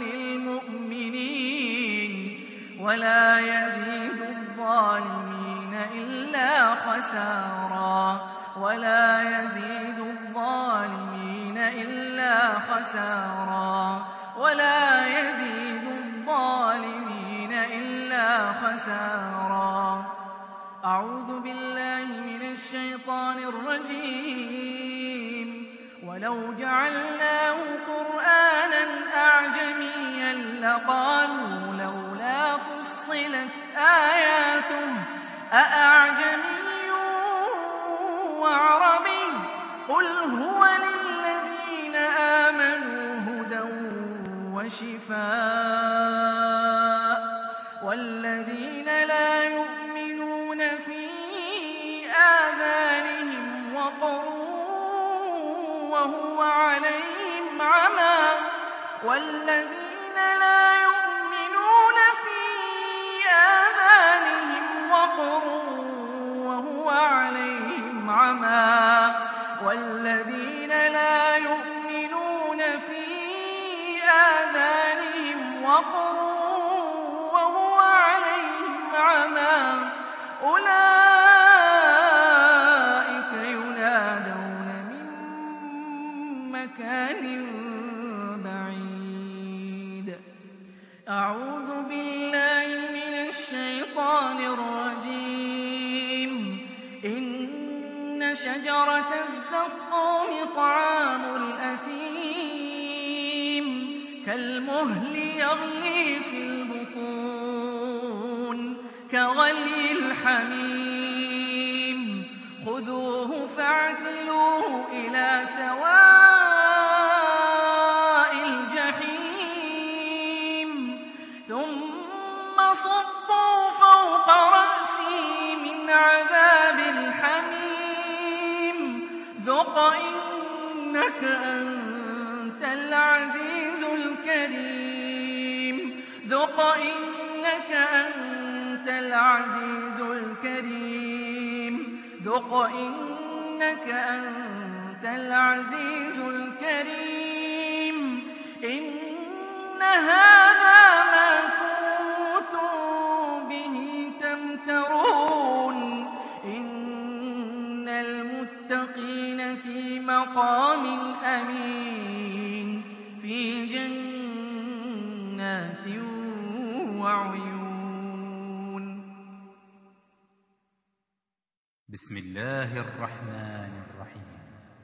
للمؤمنين ولا يزيد الظالمين إلا خسارا ولا يزيد الظالمين إلا خسارا ولا يزيد الظالمين إلا خسارا. أعوذ بالله من الشيطان الرجيم. ولو جعلناه قرآنا أعجميا لقالوا لولا فصلت آياته أأعجمي وعربي قل هو للذين آمنوا هدى وشفاء والذين لا يؤمنون في آذانهم وقر وهو عليهم عمى والذين لا يؤمنون في آذانهم وقر وهو عليهم عمى والذين لا يؤمنون في آذانهم وقر وهو عليهم عمى أولئك ينادون من مكان بعيد. أعوذ بالله من الشيطان الرجيم. إن شجرة الزقوم طعام الأثيم كالمهل يغلي في البطون كغلي الحميم خذوه فاعتلوه إلى سواء الجحيم ثم صبوا فوق رأسي من عذاب الحميم ذق إنك أنت العزيز الكريم ذق إنك أنت العزيز الكريم ذق إنك أنت العزيز العزيز الكريم إن هذا ما كنتم به تمترون إن المتقين في مقام أمين في جنات وعيون. بسم الله الرحمن الرحيم.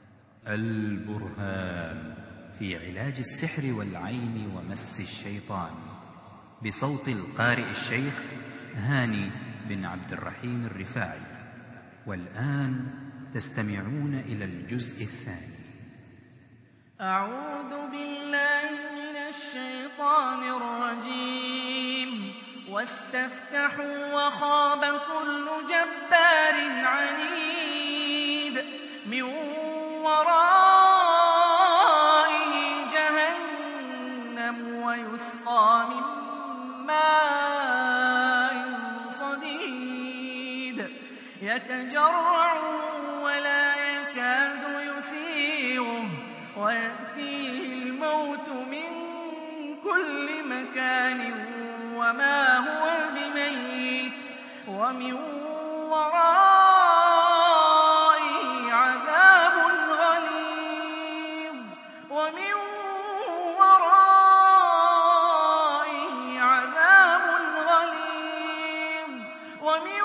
البرهان في علاج السحر والعين ومس الشيطان، بصوت القارئ الشيخ هاني بن عبد الرحيم الرفاعي. والآن تستمعون إلى الجزء الثاني. أعوذ بالله من الشيطان الرجيم. واستفتحوا وخاب كل جبار عنيد من ورائه جهنم ويسقى من ماء صديد يتجرعه ولا يكاد يسيغه ويأتيه الموت من كل مكان وما هو بميت ومن ورائه عذاب غليظ ومن ورائه عذاب غليظ ومن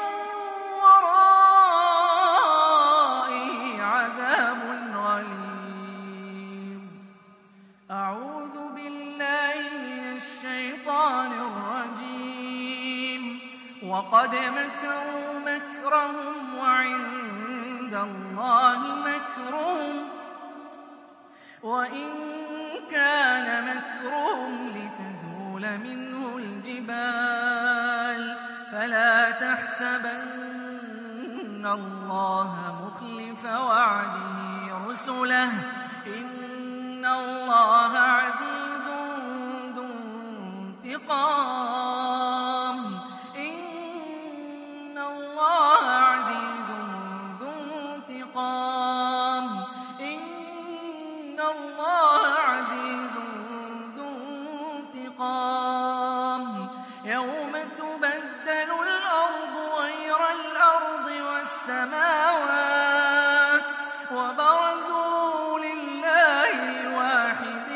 ورائه عذاب غليظ. أعوذ بالله من الشيطان الرجيم. وقد مكروا مكرهم وعند الله مكرهم وإن كان مكرهم لتزول منه الجبال فلا تحسبن الله مخلف وعده رسله إن الله عزيز ذو انتقام إن الله عزيز ذو انتقام إن الله عزيز ذو انتقام. يوم تبدل الأرض غير الأرض والسماوات وبرزوا لله الواحد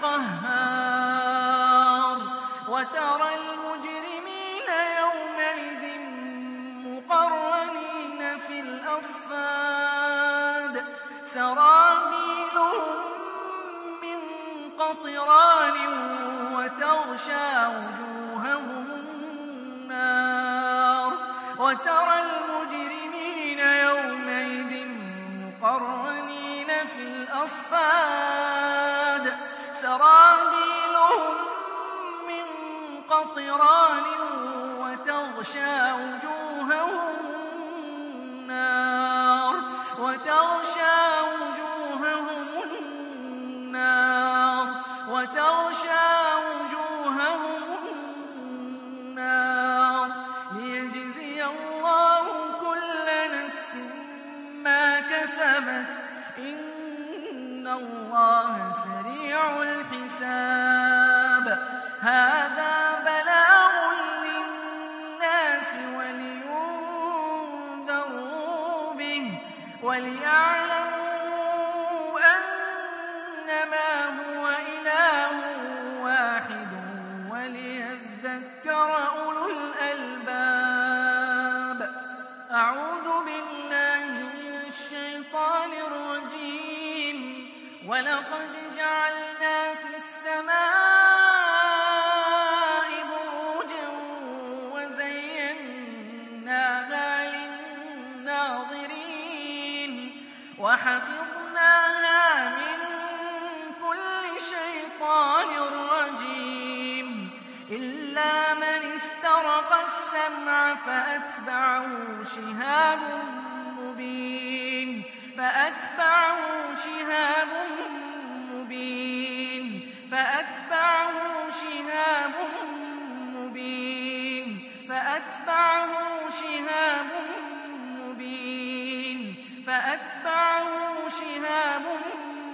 القهار وترى المجرمين يومئذ مقرنين في الأصفاد سرابيلهم من قطران وتغشى وجوههم النار وترى المجرمين يومئذ مقرنين في الأصفاد سرابيلهم من قطران وتغشى وجوههم النار وتغشى وجوههم النار وتغشى وجوههم النار ليجزي الله كل نفس ما كسبت إن الله سريع الحساب. هذا بلاغ للناس ولينذروا به وليعلموا أنما هو إله واحد وليذكر أولو الألباب. أعوذ بالله من الشيطان الرجيم. ولقد جعلنا في السماء بروجا وزيناها للناظرين وحفظناها من كل شيطان رجيم إلا من استرق السمع فأتبعه شهاب مبين فأتبعه شهاب مبين فأتبعه شهاب مبين فأتبعه شهاب مبين فأتبعه شهاب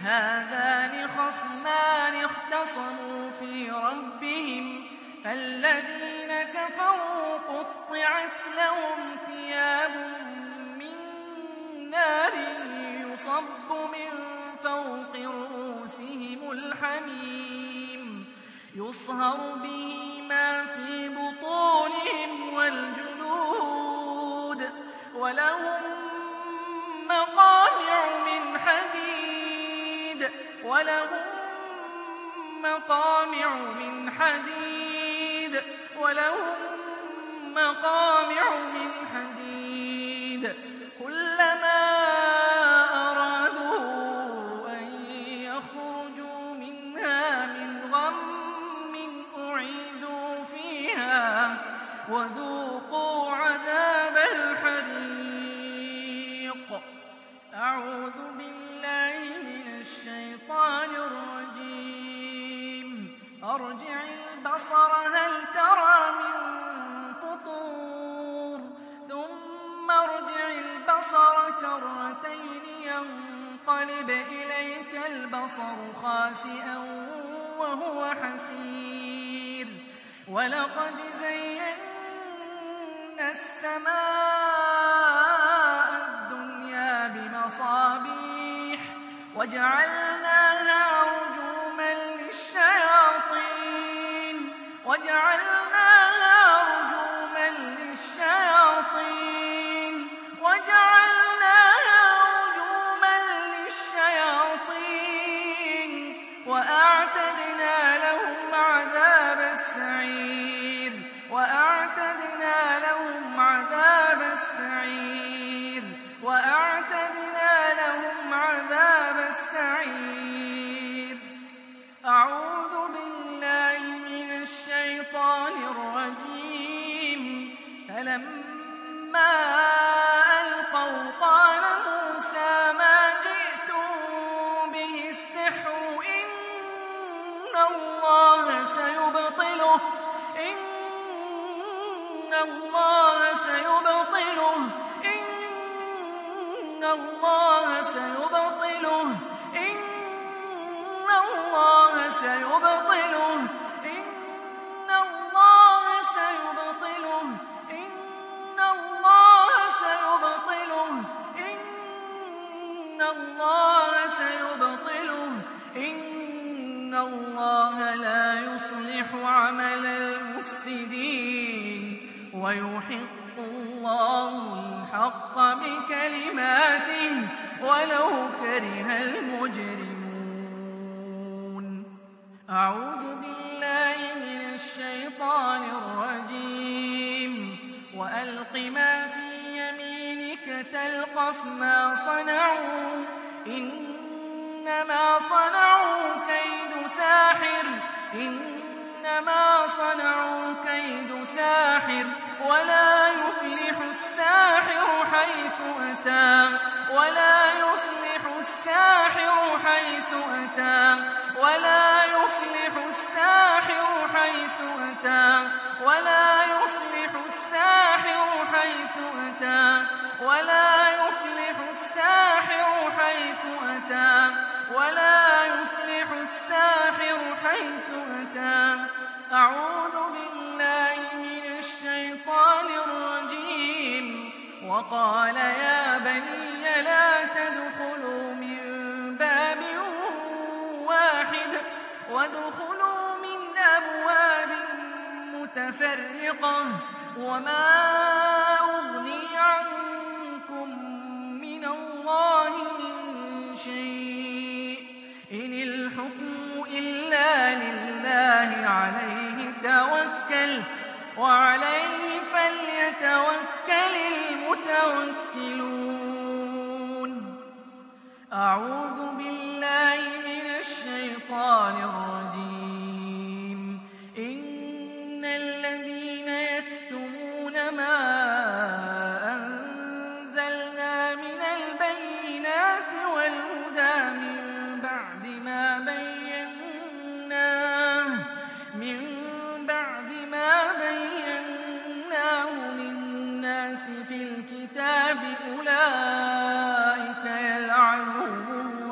هذان خصمان اختصموا في ربهم فالذين كفروا قطعت لهم ثياب من نار يصب من فوق رؤوسهم الحميم يصهر به ما في بطونهم والجلود ولهم مقامع من حديد ولهم مقامع من حديد ولهم مقامع من حديد كلما أرادوا أن يخرجوا منها من غم أعيدوا فيها وذوقوا عذاب الحريق. أعوذ بالله من الشيطان الرجيم. ارجع البصر هل ترى من فطور ثم ارجع البصر كرتين ينقلب إليك البصر خاسئا وهو حسير ولقد زينا السماء الدنيا بمصابيح وجعلناها رجوما للشياطين وجعلناها رجوما للشياطين وجعلناها رجوما للشياطين وأعتدنا لهم عذاب السعير وأعتدنا لهم عذاب السعير وأعتدنا لهم عذاب السعير. أعوذ بالله من الشيطان الرجيم. فلما ألقوا قال موسى ما جئتم به السحر إن الله سيبطله إن الله سيبطله إن الله سيبطله إن الله سيبطله إن الله سيبطله إن الله سيبطله إن الله سيبطله إن الله لا يصلح عمل المفسدين ويحق الله الحق بكلماته ولو كره المجرمون. أعوذ بالله من الشيطان الرجيم. وألق ما في يمينك تلقف ما صنعوا إنما صنعوا كيد ساحر إنما صنعوا كيد ساحر ولا يفلح الساحر حيث أتى ولا يفلح الساحر حيث أتى ولا يفلح الساحر حيث أتى ولا يفلح الساحر حيث أتى ولا يفلح الساحر حيث أتى ولا يفلح الساحر حيث أتى. أعوذ بالله من الشيطان الرجيم. وقال يا بني لا تدخلوا من باب واحد وادخلوا من أبواب متفرقة وما أغني عنكم من الله من شيء إن الحكم إلا لله عليه توكلت وعليه فليتوكل المتوكلون. أعوذ بالله من الشيطان الرجيم. إن الذين يكتمون ما أنزلنا من البينات والهدى من بعد ما بيناه من بعد ما بيناه للناس في الكتاب أولئك يلعنهم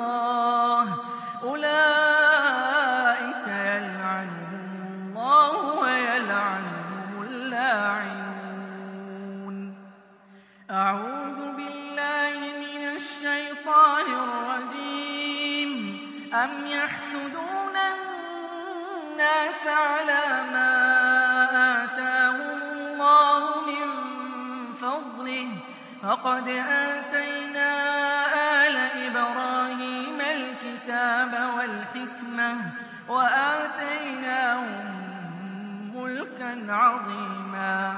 أم يحسدون الناس على ما آتاهم الله من فضله فقد آتينا آل إبراهيم الكتاب والحكمة وآتيناهم ملكا عظيما.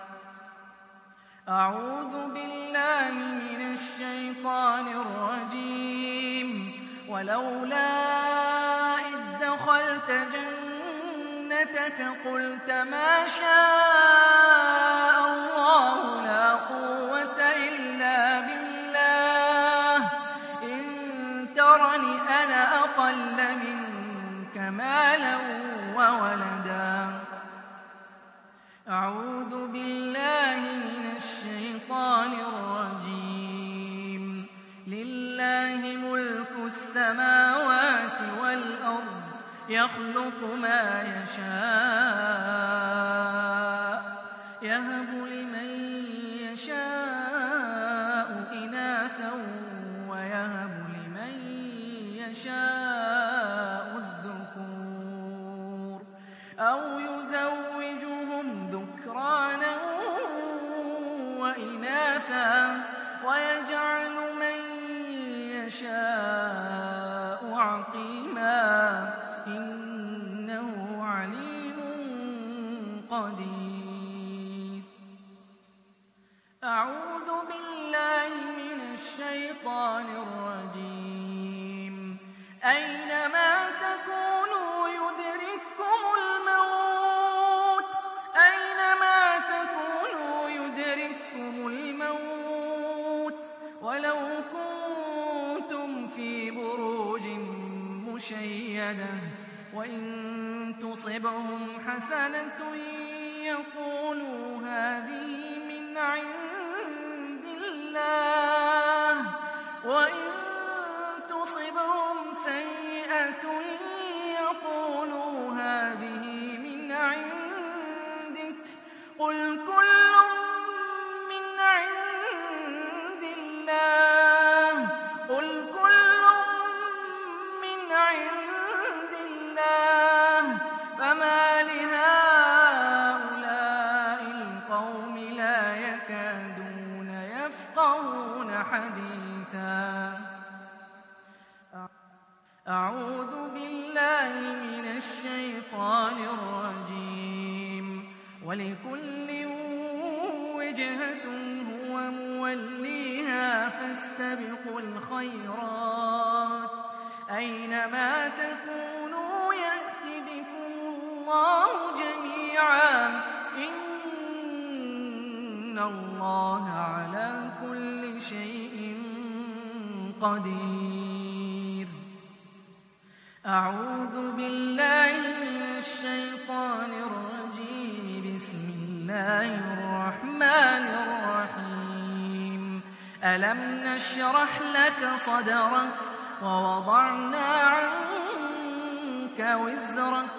أعوذ بالله من الشيطان الرجيم. ولولا إذ دخلت جنتك قلت ما شاء الله لا قوة إلا بالله إن ترني أنا أقل منك مالا وولدا. أعوذ بالله من الشيطان الرجيم. لله ملك السماوات والأرض يخلق ما يشاء يهب لمن يشاء إناثا ويهب لمن يشاء الذكور أو يزوجهم ذكرانا وإناثا ويجعل من يشاء عقيما إنه عليم قدير. أعوذ بالله من الشيطان الرجيم. أينما تكونوا يدرككم الموت أينما تكونوا يدرككم الموت ولو كنتم في بروج مشيدة وإن تصبهم حسنة يقولوا هذه من عند الله وإن تصبهم سيئة يقولوا هذه من عندك قل كل من عند الله قل كل من عند الله فما لهؤلاء القوم لا يكادون يفقهون حديثا. أعوذ بالله من الشيطان الرجيم. ولكل وجهة هو موليها فاستبقوا الخيرات أينما تكونوا يأت بكم الله جميعا إن الله على كل شيء قدير. أعوذ بالله من الشيطان الرجيم. بسم الله الرحمن الرحيم. ألم نشرح لك صدرك ووضعنا عنك وزرك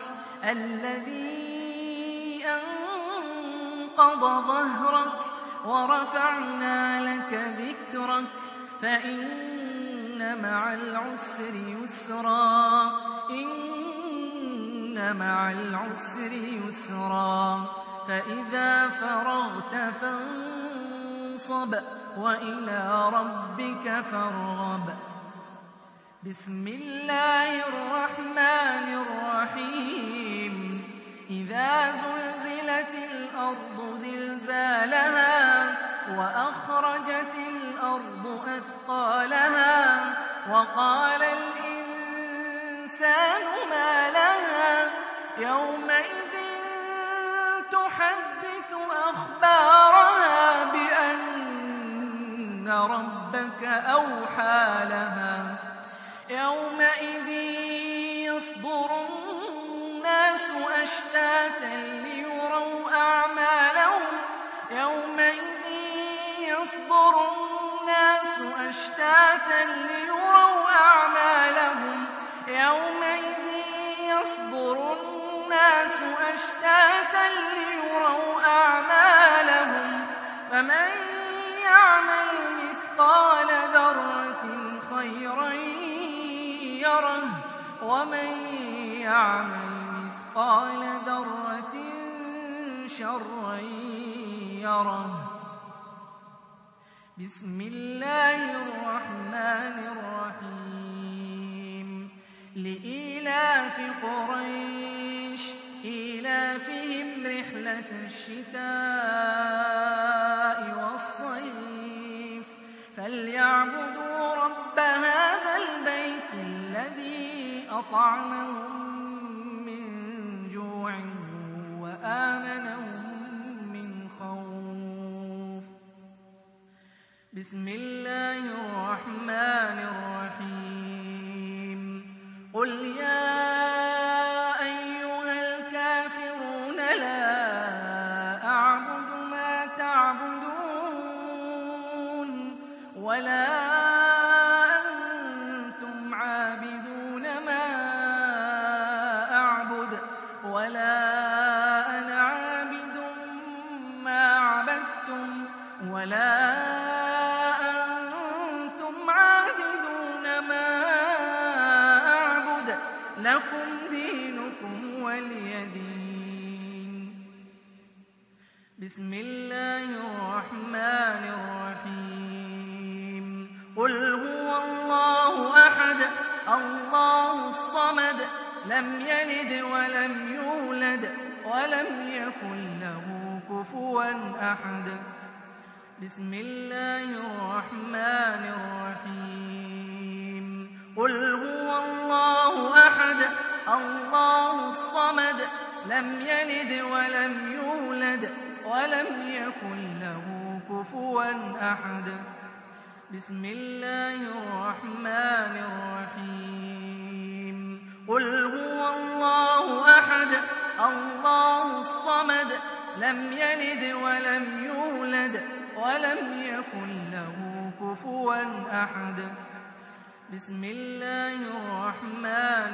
الذي أنقض ظهرك ورفعنا لك ذكرك فإن مع العسر يسرا إن مع العسر يسرا فإذا فرغت فانصب وإلى ربك فارغب. بسم الله الرحمن الرحيم. إذا زلزلت الأرض زلزالها وأخرجت الأرض أثقالها وقال الإنسان ما لها يومئذ تحدث أخبارها بأن ربك أوحى لها يومئذ يصدر الناس أشتاتا ليروا أعمالهم يومئذ يصدر الناس أشتاتا ليروا أعمالهم يومئذ يصدر الناس أشتاتا ليروا أعمالهم فمن يعمل مثقال ذرة خيرا يره ومن يعمل مثقال ذرة شرا يره. بسم الله الرحمن الرحيم. لإيلاف قريش إيلافهم رحلة الشتاء والصيف فليعبدوا رب هذا البيت الذي أطعمهم من جوع وآمنهم من خوف. بسم الله الرحمن الرحيم. قل يا أيها الكافرون لا أعبد ما تعبدون ولا أنتم عابدون ما أعبد ولا أنا عابد ما عبدتم ولا لكم دينكم ولي دين. بسم الله الرحمن الرحيم. قل هو الله أحد الله الصمد لم يلد ولم يولد ولم يكن له كفوا أحد. بسم الله الرحمن الرحيم. قل هو الله أحد الله الصمد لم يلد ولم يولد ولم يكن له كفوا أحد. بسم الله الرحمن الرحيم. قل هو الله أحد الله الصمد لم يلد ولم يولد ولم يكن له كفوا أحد. بسم الله الرحمن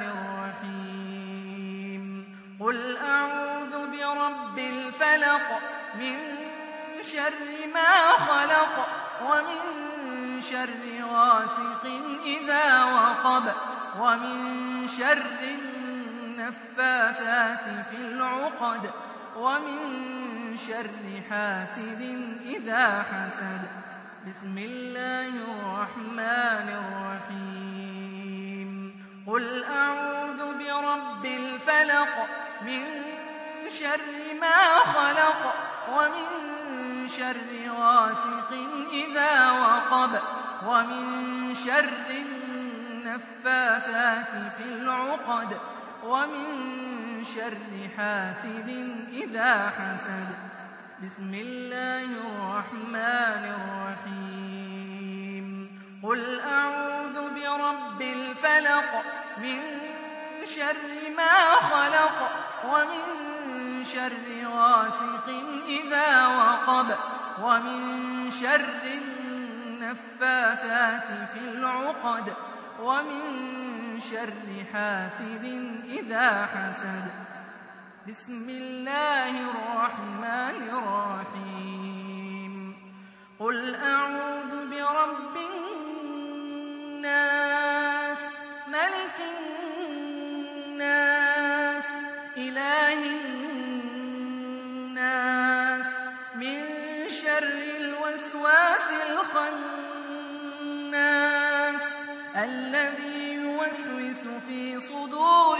الرحيم. قل أعوذ برب الفلق من شر ما خلق ومن شر غاسق إذا وقب ومن شر النفاثات في العقد ومن شر حاسد إذا حسد. بسم الله الرحمن الرحيم. قل أعوذ برب الفلق من شر ما خلق ومن شر غاسق إذا وقب ومن شر النفاثات في العقد ومن شر حاسد إذا حسد. بسم الله الرحمن الرحيم. قل أعوذ برب الفلق من شر ما خلق ومن شر غاسق إذا وقب ومن شر النفاثات في العقد ومن شر حاسد إذا حسد. بسم الله الرحمن الرحيم. قل أعوذ برب الناس ملك الناس إله الناس من شر الوسواس الخناس الذي يوسوس في صدور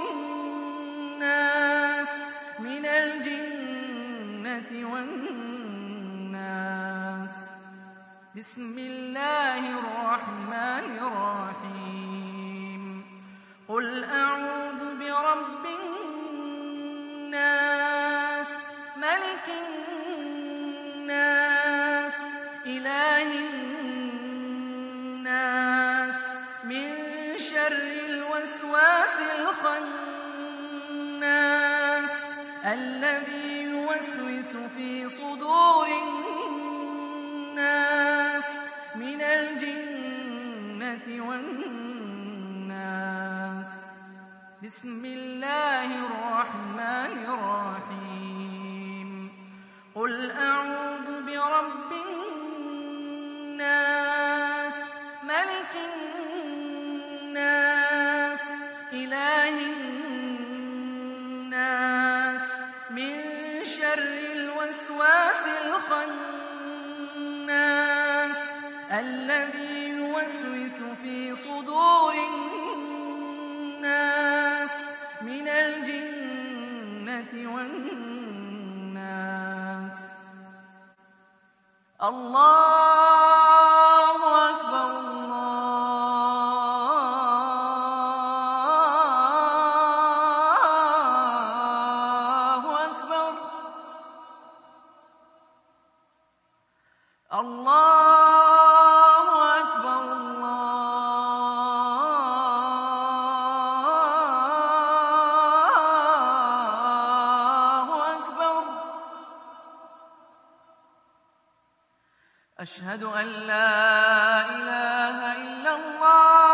الناس من الجنة والناس. بسم الله الرحمن الرحيم. قل أعوذ برب الناس ملك الناس إله الناس من شر الوسواس الخناس الذي يوسوس في صدور الناس من الجنة والناس. بسم الله الرحمن الرحيم. قل أعوذ برب الناس ملك الناس يوجس في صدور الناس من الجنة والناس. الله أكبر الله أكبر الله أكبر الله أكبر. أشهد أن لا إله إلا الله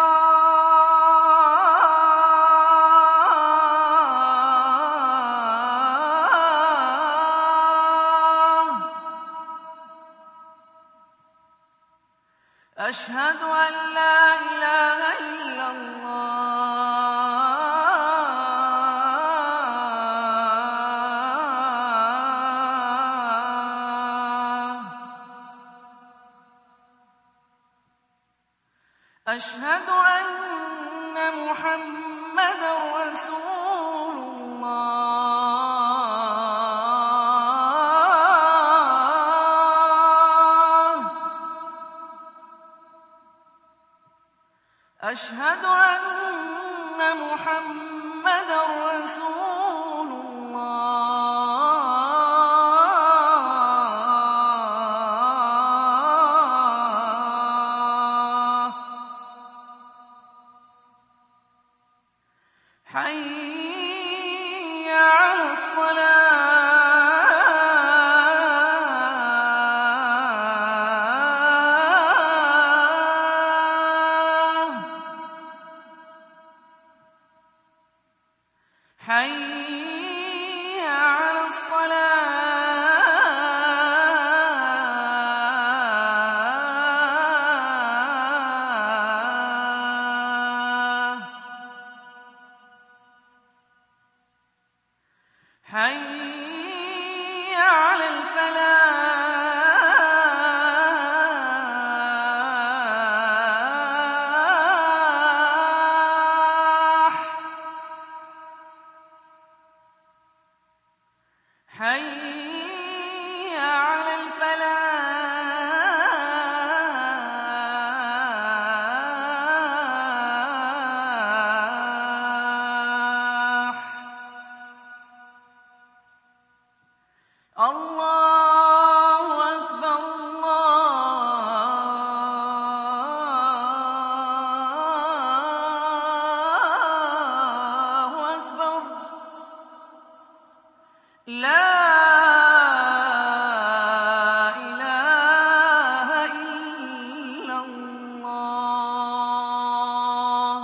أشهد أن لا إله إلا الله أشهد أن محمدًا رسول الله أشهد أن محمدًا رسول الله. حي على الصلاة حي على الصلاة حي على الفلاح حي على الفلاح. الله أكبر الله أكبر. لا إله إلا الله.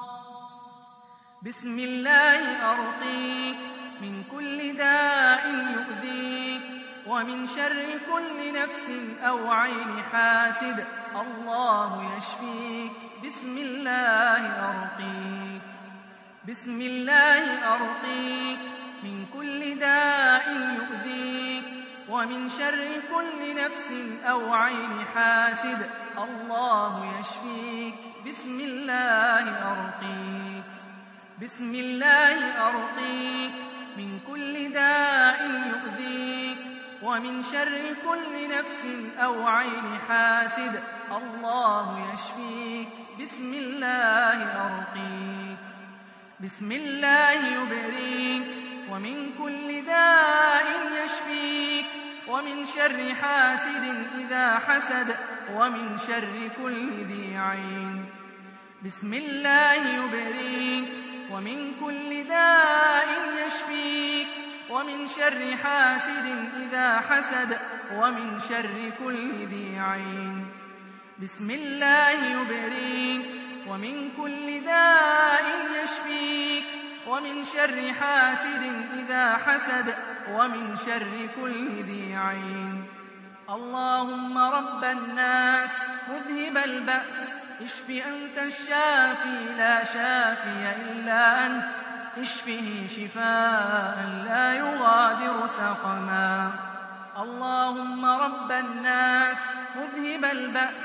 بسم الله أرقيك من كل داء يؤذيك ومن شر كل نفس أو عين حاسد. الله يشفيك. بسم الله أرقيك بسم الله أرقيك من كل داء يؤذيك ومن شر كل نفس أو عين حاسد. الله يشفيك. بسم الله أرقيك بسم الله أرقيك من كل داء يؤذيك ومن شر كل نفس أو عين حاسد. الله يشفيك. بسم الله أرقيك بسم الله يبريك ومن كل داء يشفيك ومن شر حاسد إذا حسد ومن شر كل ذي عين. بسم الله يبريك ومن كل داء يشفيك ومن شر حاسد إذا حسد ومن شر كل ذي عين. بسم الله يبريك ومن كل داء يشفيك ومن شر حاسد إذا حسد ومن شر كل ذي عين. اللهم رب الناس مذهب البأس اشف أنت الشافي لا شافي إلا أنت اشفه شفاء لا يغادر سقما. اللهم رب الناس مذهب البأس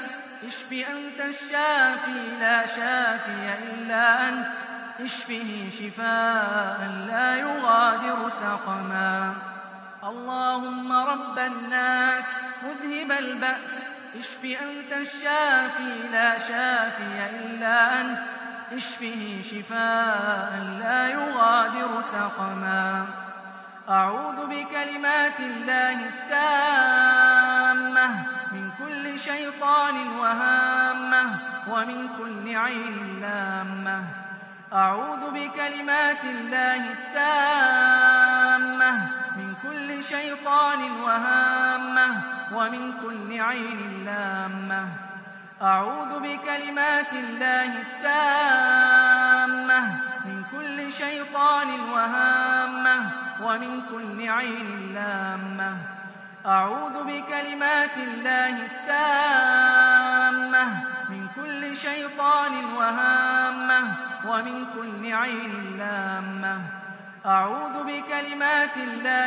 اشف أنت الشافي لا شافي إلا أنت اشفه شفاء لا يغادر سقما اللهم رب الناس مذهب البأس اشف أنت الشافي لا شافي إلا أنت اشفه شفاء لا يغادر سقما أعوذ بكلمات الله التامة من كل شيطان وهامة ومن كل عين لامة أعوذ بكلمات الله التامة من كل شيطان وهامة ومن كل عين لامة أعوذ بكلمات الله التامة من كل شيطان وهامة ومن كل عين لامة أعوذ بكلمات الله التامة من كل شيطان وهامة ومن كل عين لامة أعوذ بكلمات الله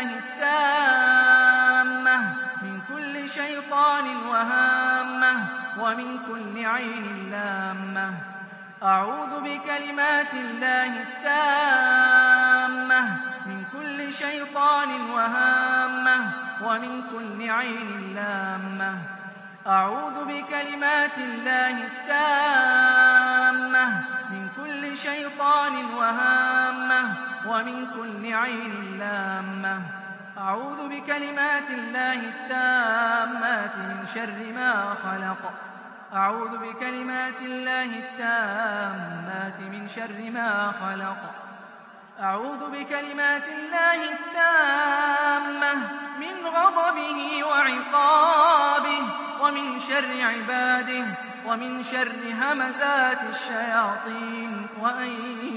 التامة من كل شيطان وهامة ومن كل عين لامة أعوذ بكلمات الله التامة من كل شيطان وهامة ومن كل عين لامة أعوذ بكلمات الله التامة من كل شيطان وهامة ومن كل عين لامة أعوذ بكلمات الله التامات من شر ما خلق أعوذ بكلمات الله التامات من شر ما خلق أعوذ بكلمات الله التامة من غضبه وعقابه ومن شر عباده ومن شر همزات الشياطين وأن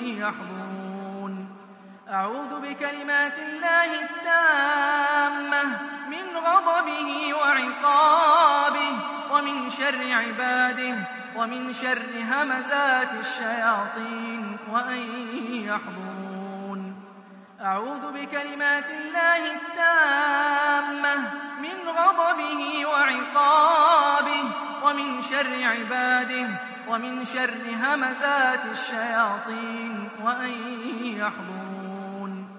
يحضرون أعوذ بكلمات الله التامة من غضبه وعقابه ومن شر عباده ومن شر همزات الشياطين وأن يحضرون أعوذ بكلمات الله التامة من غضبه وعقابه ومن شر عباده ومن شر همزات الشياطين وأن يحضرون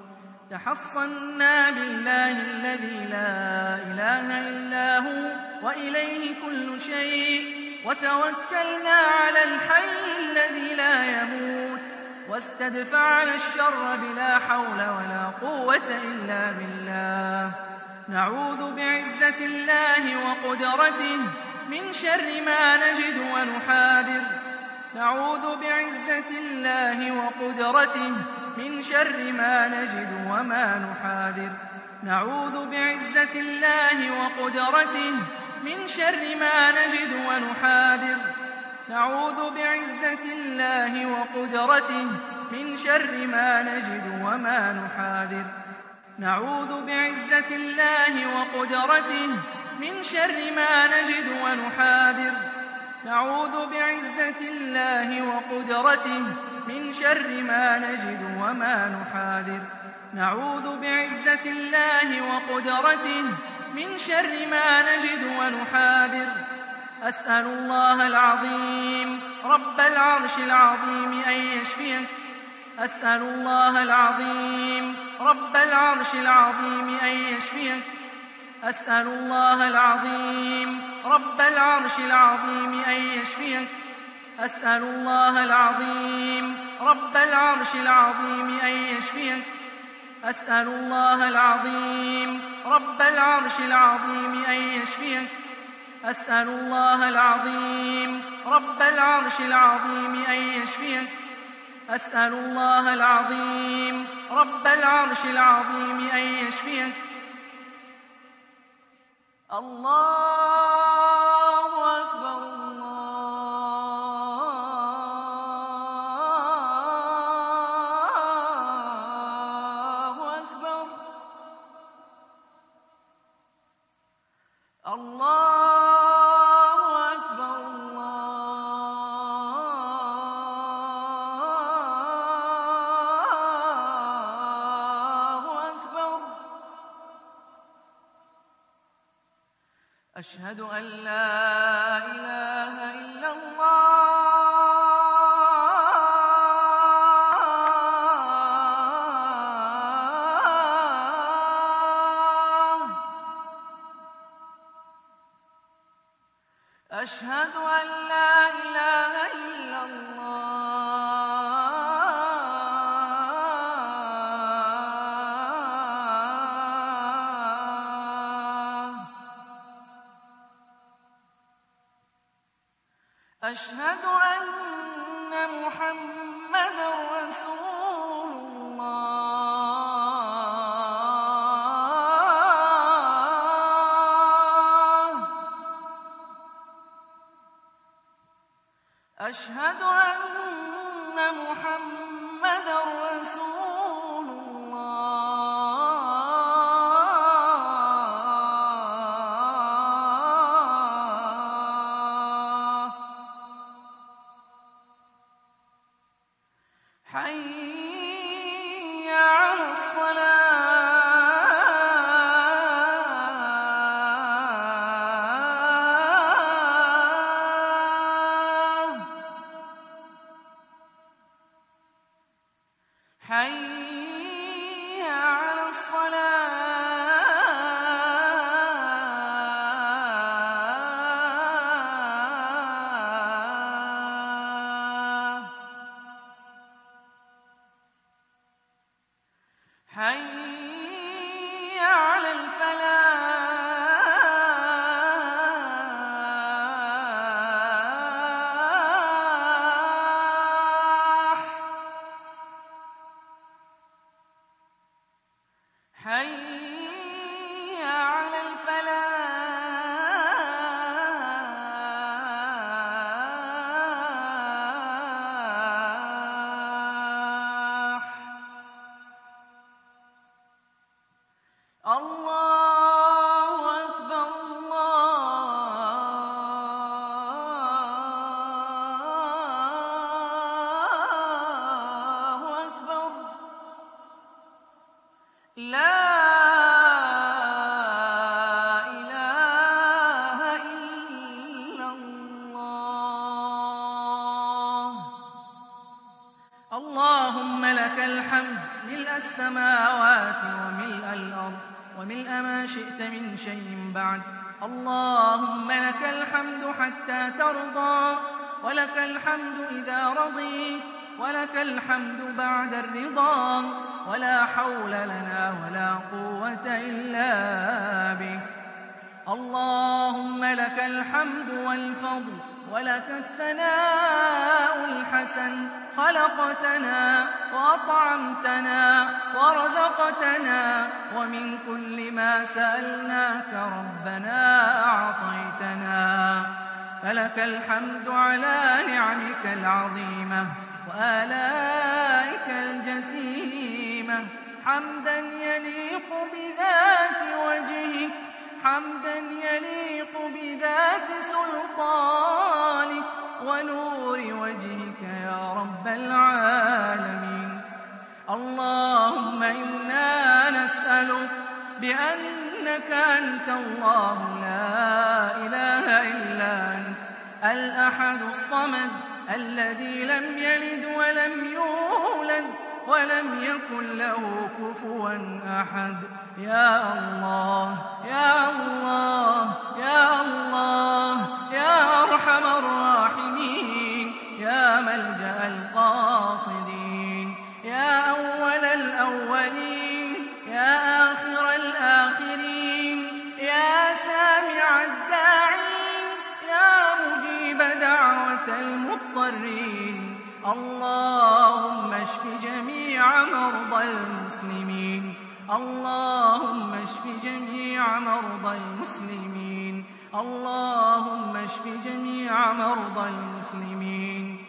تحصنا بالله الذي لا إله إلا هو وإليه كل شيء وتوكلنا على الحي الذي لا يموت واستدفعنا الشر بلا حول ولا قوة إلا بالله نعوذ بعزة الله وقدرته من شر ما نجد ونحاذر نعوذ بعزة الله وقدرته من شر ما نجد وما نحاذر نعوذ بعزة الله وقدرته من شر ما نجد ونحاذر نعوذ بعزة الله وقدرته من شر ما نجد وما نحاذر نعوذ بعزة الله وقدرته من شر ما نجد ونحاذر نعوذ بعزة الله وقدرته من شر ما نجد وما نحاذر نعوذ بعزة الله وقدرته من شر ما نجد ونحاذر أسأل الله العظيم رب العرش العظيم أن يشفيك أسأل الله العظيم رب العرش العظيم أن يشفيك أسأل الله العظيم رب العرش العظيم أن يشفيك أسأل الله العظيم رب العرش العظيم أن يشفيك أسأل الله العظيم رب العرش العظيم أن يشفيك أسأل الله العظيم رب العرش العظيم أن يشفيك أسأل الله العظيم رب العرش العظيم أن يشفيك الله أكبر الله أكبر الله أكبر الله أكبر أشهد أن لا إله أشهد أن لا إله إلا الله أشهد أن محمدا رسول الله أشهد أن محمدا رسول الله حي على الصلاة حي على الصلاة حي على الفلاح حي على الفلاح الله أكبر الله أكبر لا إله إلا الله اللهم لك الحمد ملء السماوات وملء الأرض وملء ما شئت من شيء بعد اللهم لك الحمد حتى ترضى ولك الحمد إذا رضيت ولك الحمد بعد الرضا ولا حول لنا ولا قوة إلا بك اللهم لك الحمد والفضل ولك الثناء الحسن خلقتنا وأطعمتنا ورزقتنا ومن كل ما سألناك ربنا أعطيتنا فلك الحمد على نعمك العظيمة وآلائك الجسيمة حمدا يليق بذات وجهك حمدا يليق بذات سلطانك ونور وجهك يا رب العالمين اللهم إنا نسألك بأنك أنت الله لا إله إلا أنت الأحد الصمد الذي لم يلد ولم يولد ولم يكن له كفوا أحد يا الله يا الله يا الله يا أرحم الراحمين يا ملجأ القاصدين يا أول الأولين يا آخر الآخرين يا سامع الداعين يا مجيب دعوة المضطرين اللهم اشف جميع مرضى المسلمين اللهم اشف جميع مرضى المسلمين اللهم اشف جميع مرضى المسلمين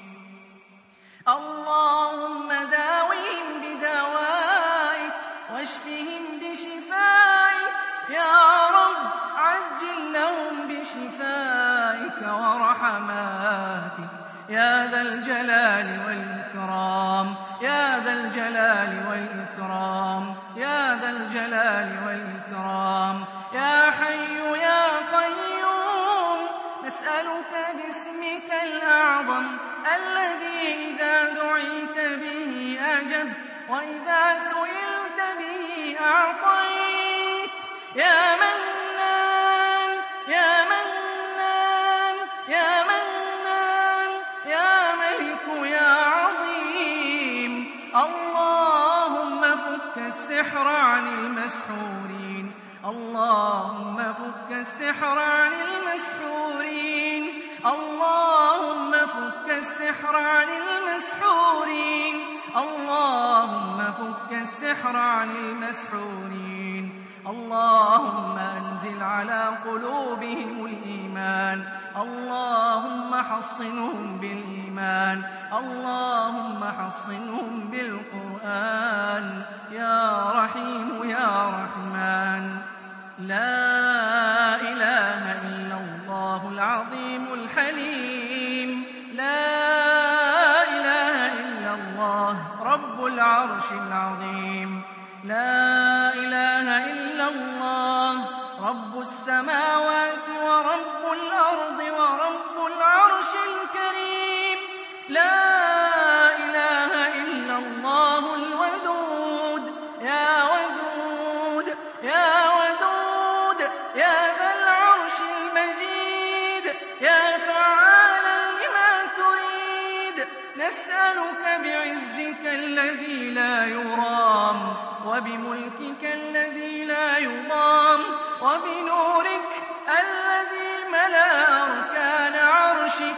اللهم داوهم بدوائك واشفهم بشفائك يا رب عجل لهم بشفائك ورحماتك يا ذا الجلال والإكرام يا ذا الجلال والإكرام يا ذا الجلال والإكرام يا حي يا قيوم نسألك باسمك الأعظم الذي إذا دعيت به أجبت وإذا سئلت به أعطيت يا منان يا منان يا السحر عن المسحورين اللهم فك السحر عن المسحورين اللهم فك السحر عن المسحورين اللهم فك السحر عن المسحورين اللهم أنزل على قلوبهم الإيمان اللهم حصنهم بالإيمان اللهم حصنهم بالقرآن يا رحيم يا رحمن لا إله إلا الله العظيم الحليم لا إله إلا الله رب العرش العظيم لا إله إلا الله رب السماوات ورب الأرض ورب العرش الكريم لا إله إلا الله الودود يا ودود يا ودود يا ذا العرش المجيد يا فعالا لما تريد نسألك بعزك الذي لا يرام وبملكك الذي لا يضام وبنورك الذي ملأ أركان عرشك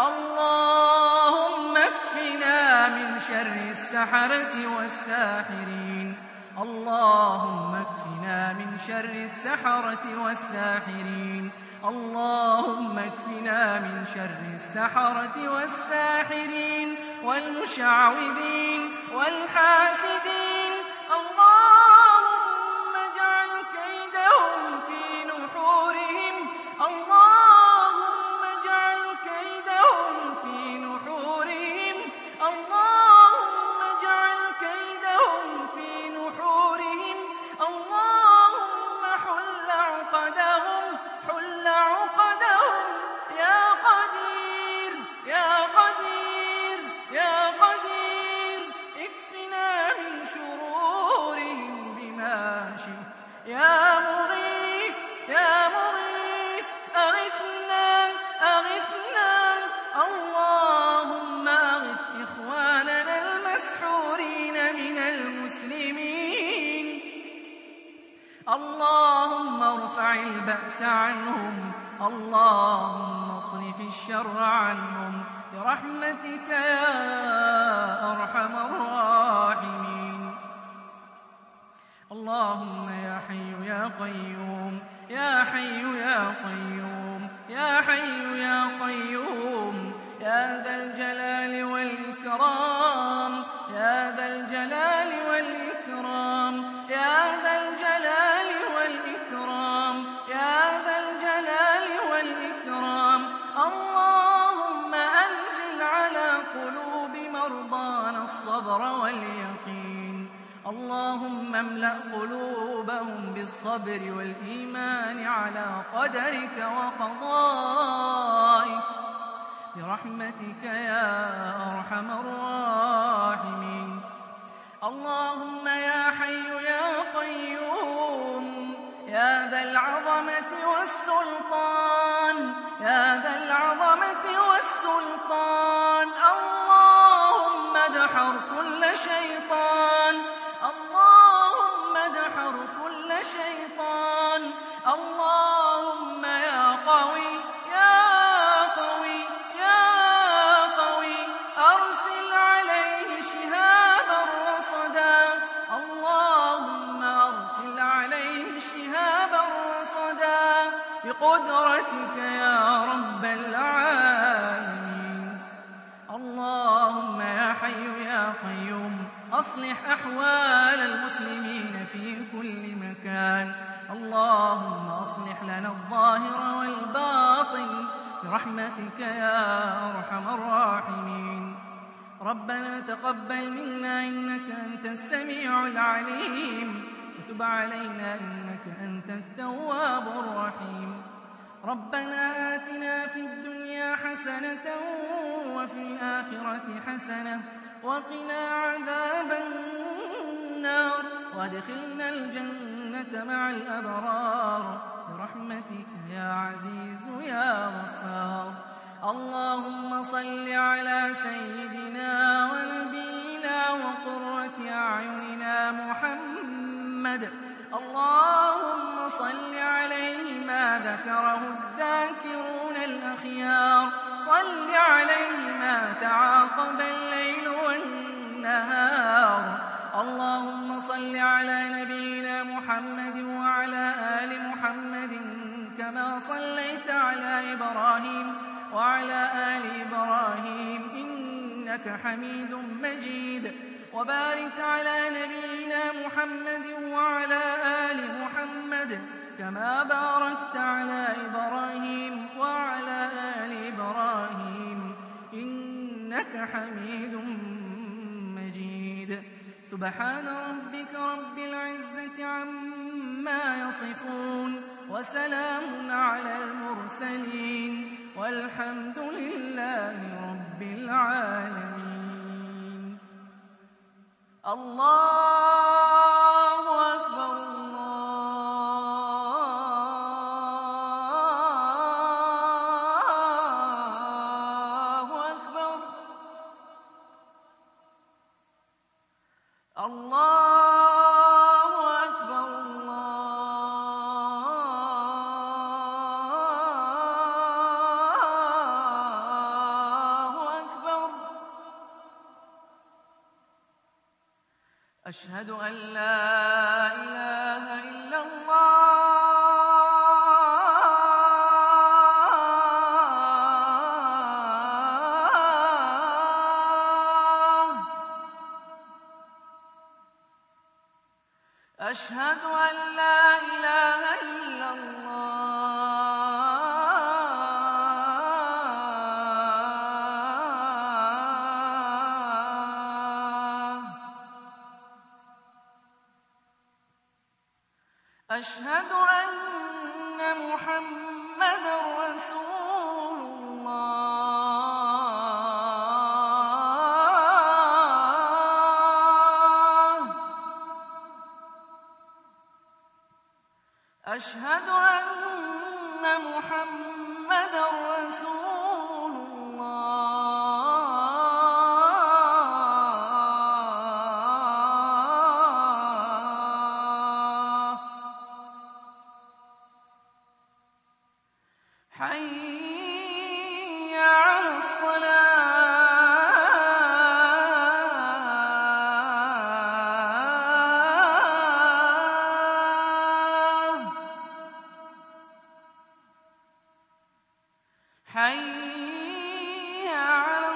اللهم اكفنا من شر السحرة والساحرين اللهم اكفنا من شر السحرة والساحرين اللهم اكفنا من شر السحرة والساحرين والمشعوذين والحاسدين اللهم اجعل كيدهم في نحورهم اللهم اجعل كيدهم في نحورهم اللهم اجعل كيدهم في نحورهم اللهم حل عقدهم حل عقدهم يا قدير يا قدير يا قدير اكفنا من شرورهم بما شئت يا مغيث يا مغيث أغثنا أغثنا اللهم أغث إخواننا المسحورين من المسلمين اللهم ارفع البأس عنهم اللهم اصرف الشر عنهم برحمتك يا أرحم الراحمين اللهم يا حي يا قيوم يا حي يا قيوم يا حي يا قيوم يا ذا الجلال والإكرام يا ذا الجلال والإكرام يا ذا الجلال والإكرام يا ذا الجلال والإكرام اللهم أنزل على قلوب مرضانا الصبر واليقين اللهم املأ قلوبهم بالصبر والإيمان على قدرك وقضائك برحمتك يا أرحم الراحمين اللهم يا حي يا قيوم يا ذا العظمة والسلطان يا ذا العظمة والسلطان اللهم ادحر كل شيطان اللهم ادحر كل شيطان اللهم يا قوي يا قوي يا قوي أرسل عليه شهابا رصدا اللهم أرسل عليه شهابا رصدا بقدرتك يا رب العالمين اللهم يا حي يا قيوم أصلح أحوال المسلمين في كل مكان اللهم أصلح لنا الظاهر والباطن برحمتك يا أرحم الراحمين ربنا تقبل منا إنك أنت السميع العليم وتب علينا إنك أنت التواب الرحيم ربنا آتنا في الدنيا حسنة وفي الآخرة حسنة وقنا عذاب النار وادخلنا الجنة مع الأبرار برحمتك يا عزيز يا غفار اللهم صل على سيدنا ونبينا وقرة أعيننا محمد اللهم صل عليه ما ذكره الذاكرون الأخيار، صل عليه ما تعاقب الليل والنهار. اللهم صل على نبينا محمد وعلى آل محمد كما صليت على إبراهيم وعلى آل إبراهيم إنك حميد مجيد، وبارك على نبينا محمد وعلى آل محمد كما باركت على إبراهيم وعلى آل إبراهيم إنك حميد مجيد. سبحان ربك رب العزة عما يصفون، وسلام على المرسلين، والحمد لله رب العالمين. الله أكبر الله أكبر الله أكبر الله أكبر. أشهد أن لا إله إلا الله، أشهد أن لا إله إلا الله، أشهد أن محمدًا رسول الله، أشهد أن محمدًا رسول الله. حي على الصلاة، حي على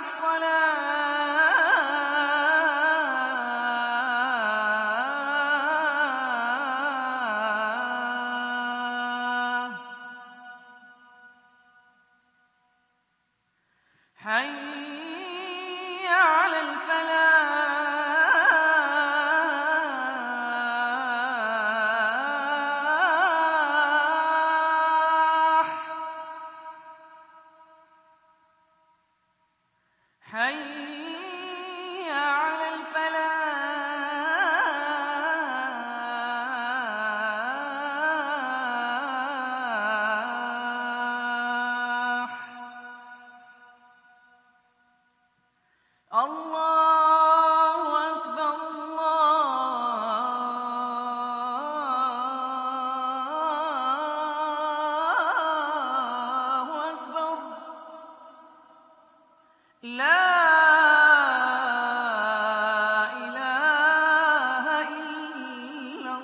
الصلاة، حي على الفلاح، حي على الفلاح. الله أكبر الله أكبر. لا إله إلا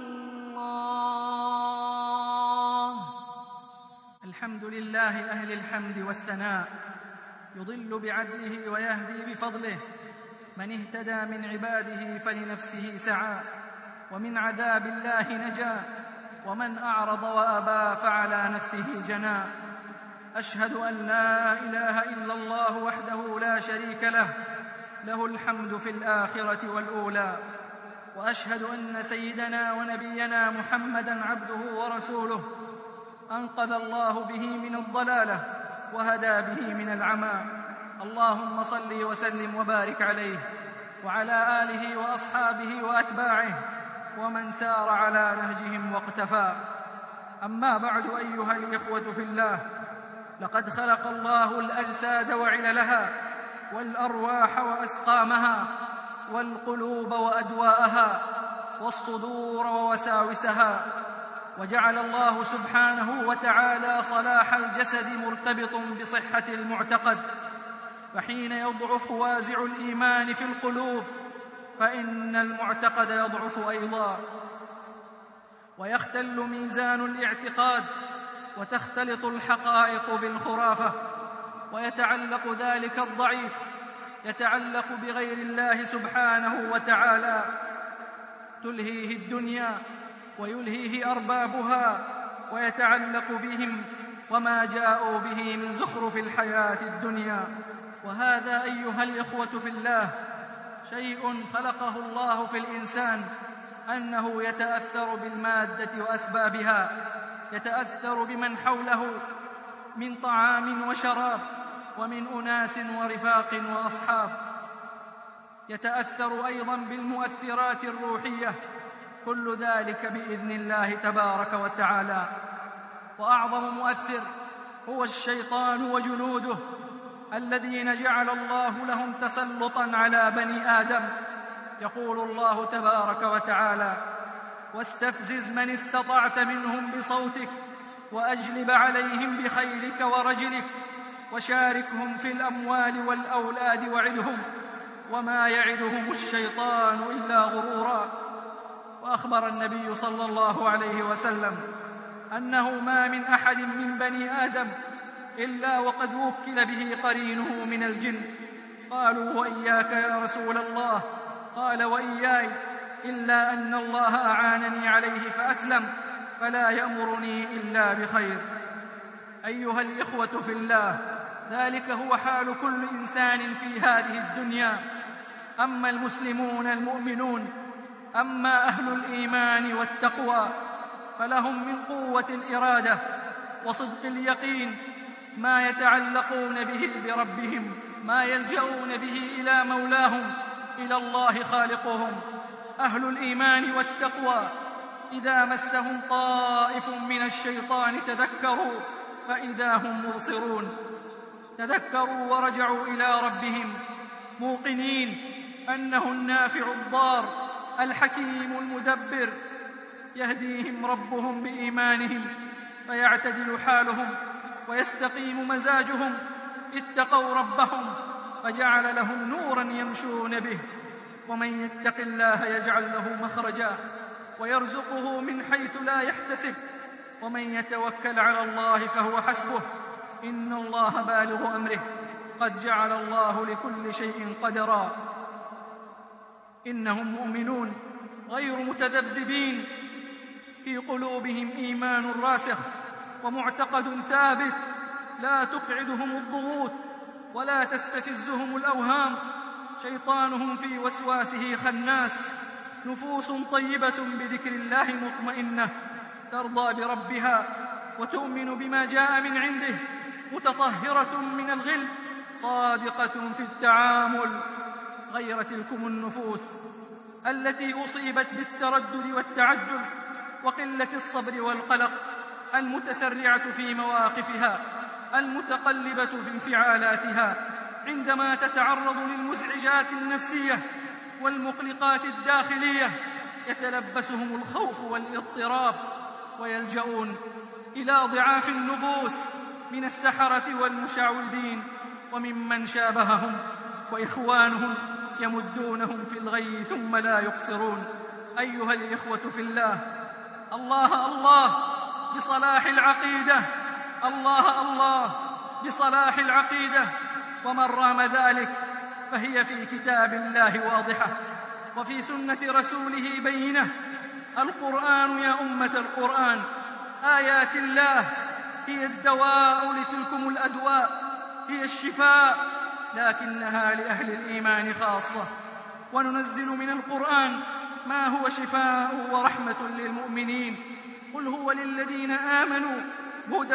الله. الحمد لله أهل الحمد والثناء، يضل بعدله ويهدي بفضله. من اهتدى من عباده فلنفسه سعى، ومن عذاب الله نجا، ومن أعرض وأبى فعلى نفسه جنى. أشهد أن لا إله إلا الله وحده لا شريك له، له الحمد في الآخرة والأولى. وأشهد أن سيدنا ونبينا محمدًا عبده ورسوله، أنقذ الله به من الضلالة وهدى به من العمى. اللهم صل وسلم وبارك عليه وعلى آله وأصحابه وأتباعه ومن سار على نهجهم واقتفى. أما بعد، أيها الإخوة في الله، لقد خلق الله الأجساد وعللها، والأرواح وأسقامها، والقلوب وأدواءها، والصدور ووساوسها. وجعل الله سبحانه وتعالى صلاح الجسد مرتبط بصحة المعتقد، فحين يضعف وازع الإيمان في القلوب فإن المعتقد يضعف أيضا، ويختل ميزان الاعتقاد، وتختلط الحقائق بالخرافة، ويتعلق ذلك الضعيف يتعلق بغير الله سبحانه وتعالى، تلهيه الدنيا ويلهيه أربابها، ويتعلق بهم وما جاءوا به من زخرف الحياة الدنيا. وهذا أيها الإخوة في الله شيء خلقه الله في الإنسان، أنه يتأثر بالمادة وأسبابها، يتأثر بمن حوله من طعام وشراب، ومن أناس ورفاق وأصحاب، يتأثر أيضا بالمؤثرات الروحية، كل ذلك بإذن الله تبارك وتعالى. وأعظم مؤثر هو الشيطان وجنوده الذين جعل الله لهم تسلطا على بني آدم. يقول الله تبارك وتعالى: واستفزز من استطعت منهم بصوتك وأجلب عليهم بخيلك ورجلك وشاركهم في الأموال والأولاد وعدهم وما يعدهم الشيطان إلا غرورا. وأخبر النبي صلى الله عليه وسلم أنه ما من أحد من بني آدم إلا وقد وكل به قرينه من الجن. قالوا: وإياك يا رسول الله؟ قال: وإياي، إلا أن الله أعانني عليه فأسلم، فلا يأمرني إلا بخير. أيها الإخوة في الله، ذلك هو حال كل إنسان في هذه الدنيا. أما المسلمون المؤمنون، أما أهل الإيمان والتقوى، فلهم من قوة الإرادة وصدق اليقين ما يتعلقون به بربهم، ما يلجؤون به إلى مولاهم، إلى الله خالقهم. أهل الإيمان والتقوى إذا مسهم طائف من الشيطان تذكروا فإذا هم مبصرون، تذكروا ورجعوا إلى ربهم موقنين أنه النافع الضار الحكيم المدبر، يهديهم ربهم بإيمانهم فيعتدل حالهم ويستقيم مزاجهم. اتقوا ربهم فجعل لهم نورا يمشون به، ومن يتق الله يجعل له مخرجا ويرزقه من حيث لا يحتسب، ومن يتوكل على الله فهو حسبه، إن الله بالغ أمره، قد جعل الله لكل شيء قدرا. إنهم مؤمنون غير متذبذبين، في قلوبهم إيمان راسخ ومعتقد ثابت، لا تقعدهم الضغوط ولا تستفزهم الأوهام. شيطانهم في وسواسه خناس، نفوس طيبة بذكر الله مطمئنة، ترضى بربها وتؤمن بما جاء من عنده، متطهرة من الغل، صادقة في التعامل، غير تلكم النفوس التي أصيبت بالتردد والتعجل وقلة الصبر والقلق، المتسرعة في مواقفها، المتقلبة في انفعالاتها، عندما تتعرض للمزعجات النفسية والمقلقات الداخلية يتلبسهم الخوف والاضطراب، ويلجؤون إلى ضعاف النفوس من السحرة والمشعوذين وممن شابههم، وإخوانهم يمدونهم في الغي ثم لا يقصرون. أيها الإخوة في الله، الله الله بصلاح العقيدة، الله الله بصلاح العقيدة، ومن رام ذلك فهي في كتاب الله واضحة، وفي سنة رسوله بينة. القرآن يا أمة القرآن آيات الله هي الدواء لتلكم الأدواء، هي الشفاء، لكنها لأهل الإيمان خاصة. وننزل من القرآن ما هو شفاء ورحمة للمؤمنين، قل هو للذين آمنوا هدى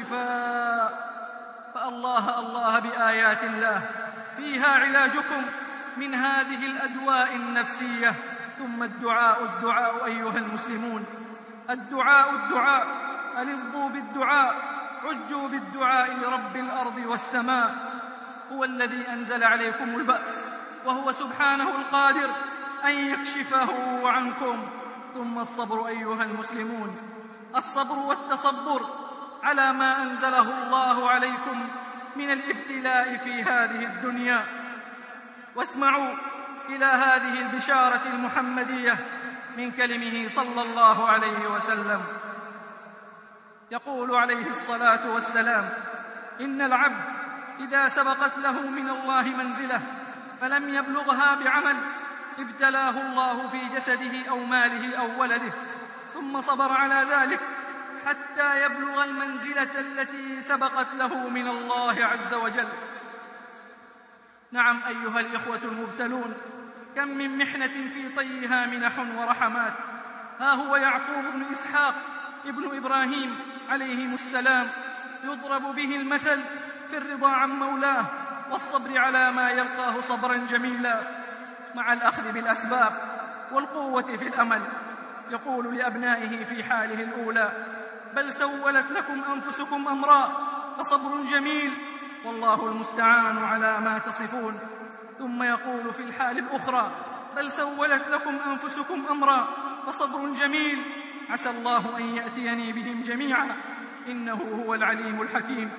وشفاء. فالله الله بآيات الله فيها علاجكم من هذه الأدواء النفسية. ثم الدعاء الدعاء أيها المسلمون، الدعاء الدعاء، ألظوا بالدعاء، عجوا بالدعاء لرب الأرض والسماء. هو الذي أنزل عليكم البأس، وهو سبحانه القادر أن يكشفه عنكم. ثم الصبر أيها المسلمون، الصبر والتصبر على ما أنزله الله عليكم من الابتلاء في هذه الدنيا. واسمعوا إلى هذه البشارة المحمدية من كلمه صلى الله عليه وسلم. يقول عليه الصلاة والسلام: إن العبد إذا سبقت له من الله منزلة فلم يبلغها بعمل ابتلاه الله في جسده أو ماله أو ولده، ثم صبر على ذلك حتى يبلغ المنزلة التي سبقت له من الله عز وجل. نعم أيها الإخوة المبتلون، كم من محنة في طيها منح ورحمات. ها هو يعقوب بن إسحاق ابن إبراهيم عليهم السلام يضرب به المثل في الرضا عن مولاه والصبر على ما يلقاه صبرا جميلا مع الأخذ بالأسباب والقوة في الأمل. يقول لأبنائه في حاله الأولى: بل سولت لكم أنفسكم أمرا فصبر جميل والله المستعان على ما تصفون. ثم يقول في الحال الأخرى: بل سولت لكم أنفسكم أمرا فصبر جميل عسى الله أن يأتيني بهم جميعا إنه هو العليم الحكيم.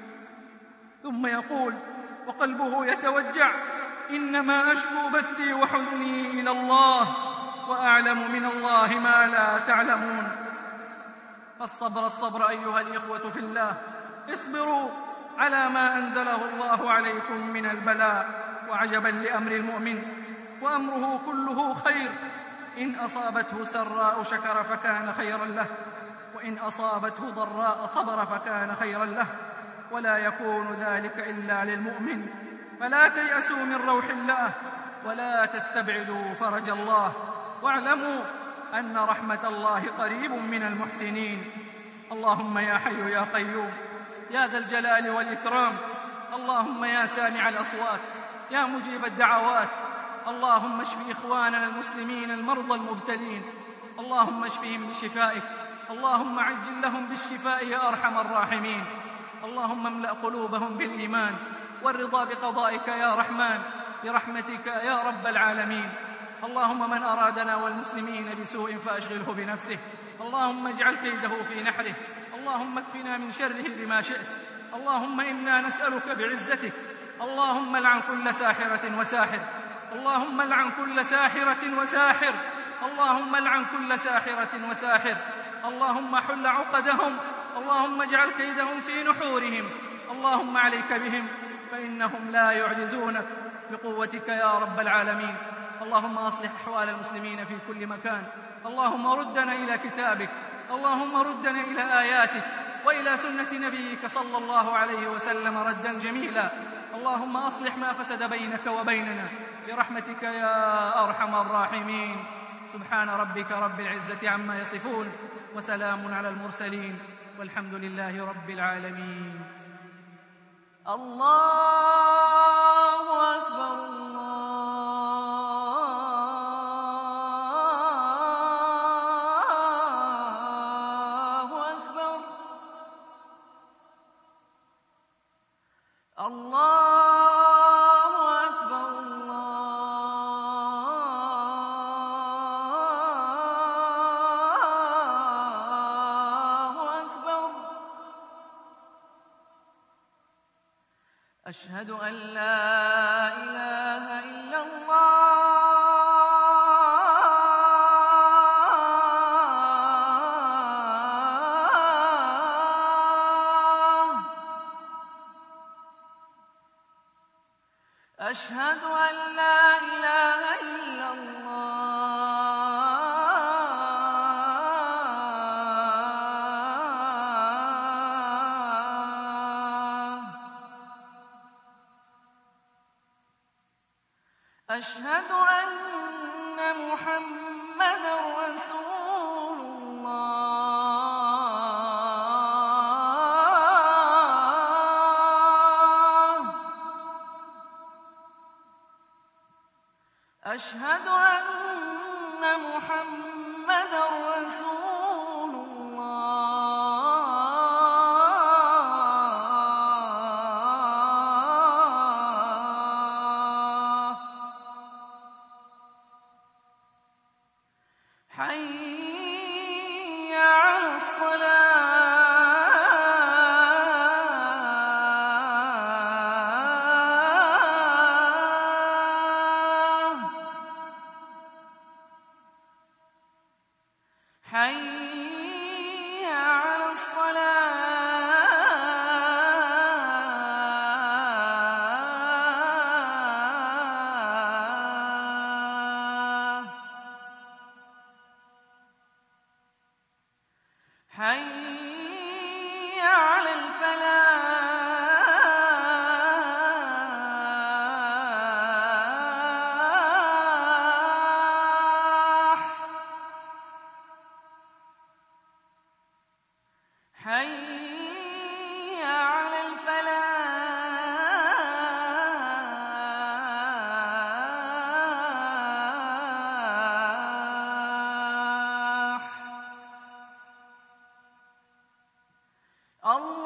ثم يقول وقلبه يتوجع: إنما أشكو بثي وحزني إلى الله وأعلم من الله ما لا تعلمون. فاصطبر الصبر أيها الإخوة في الله، اصبروا على ما أنزله الله عليكم من البلاء. وعجبا لأمر المؤمن، وأمره كله خير، إن أصابته سراء شكر فكان خيرا له، وإن أصابته ضراء صبر فكان خيرا له، ولا يكون ذلك إلا للمؤمن. فلا تيأسوا من روح الله ولا تستبعدوا فرج الله، واعلموا أن رحمة الله قريب من المحسنين. اللهم يا حي يا قيوم يا ذا الجلال والإكرام، اللهم يا سامع الأصوات يا مجيب الدعوات، اللهم اشف إخواننا المسلمين المرضى المبتلين، اللهم اشفهم بشفائك، اللهم عجل لهم بالشفاء يا أرحم الراحمين. اللهم املأ قلوبهم بالإيمان والرضا بقضائك يا رحمن برحمتك يا رب العالمين. اللهم من أرادنا والمسلمين بسوء فأشغله بنفسه، اللهم اجعل كيده في نحره، اللهم اكفنا من شره بما شئت. اللهم إنا نسألك بعزتك، اللهم لعن كل ساحرة وساحر، اللهم لعن كل ساحرة وساحر، اللهم لعن كل ساحرة وساحر، اللهم حل عقدهم، اللهم اجعل كيدهم في نحورهم، اللهم عليك بهم فإنهم لا يعجزونك بقوتك يا رب العالمين. اللهم أصلح أحوال المسلمين في كل مكان، اللهم ردنا إلى كتابك، اللهم ردنا إلى آياتك وإلى سنة نبيك صلى الله عليه وسلم ردا جميلا. اللهم أصلح ما فسد بينك وبيننا برحمتك يا أرحم الراحمين. سبحان ربك رب العزة عما يصفون، وسلام على المرسلين، والحمد لله رب العالمين. الله أكبر الله أكبر الله أكبر الله أكبر. أشهد أن لا إله إلا الله. أشهد أن لا إله إلا الله. أشهد أن محمدًا رسول الله. أشهد أن محمدًا رسول الله. حي على الصلاة حي على الصلاة حي على الفلاح حي على الفلاح.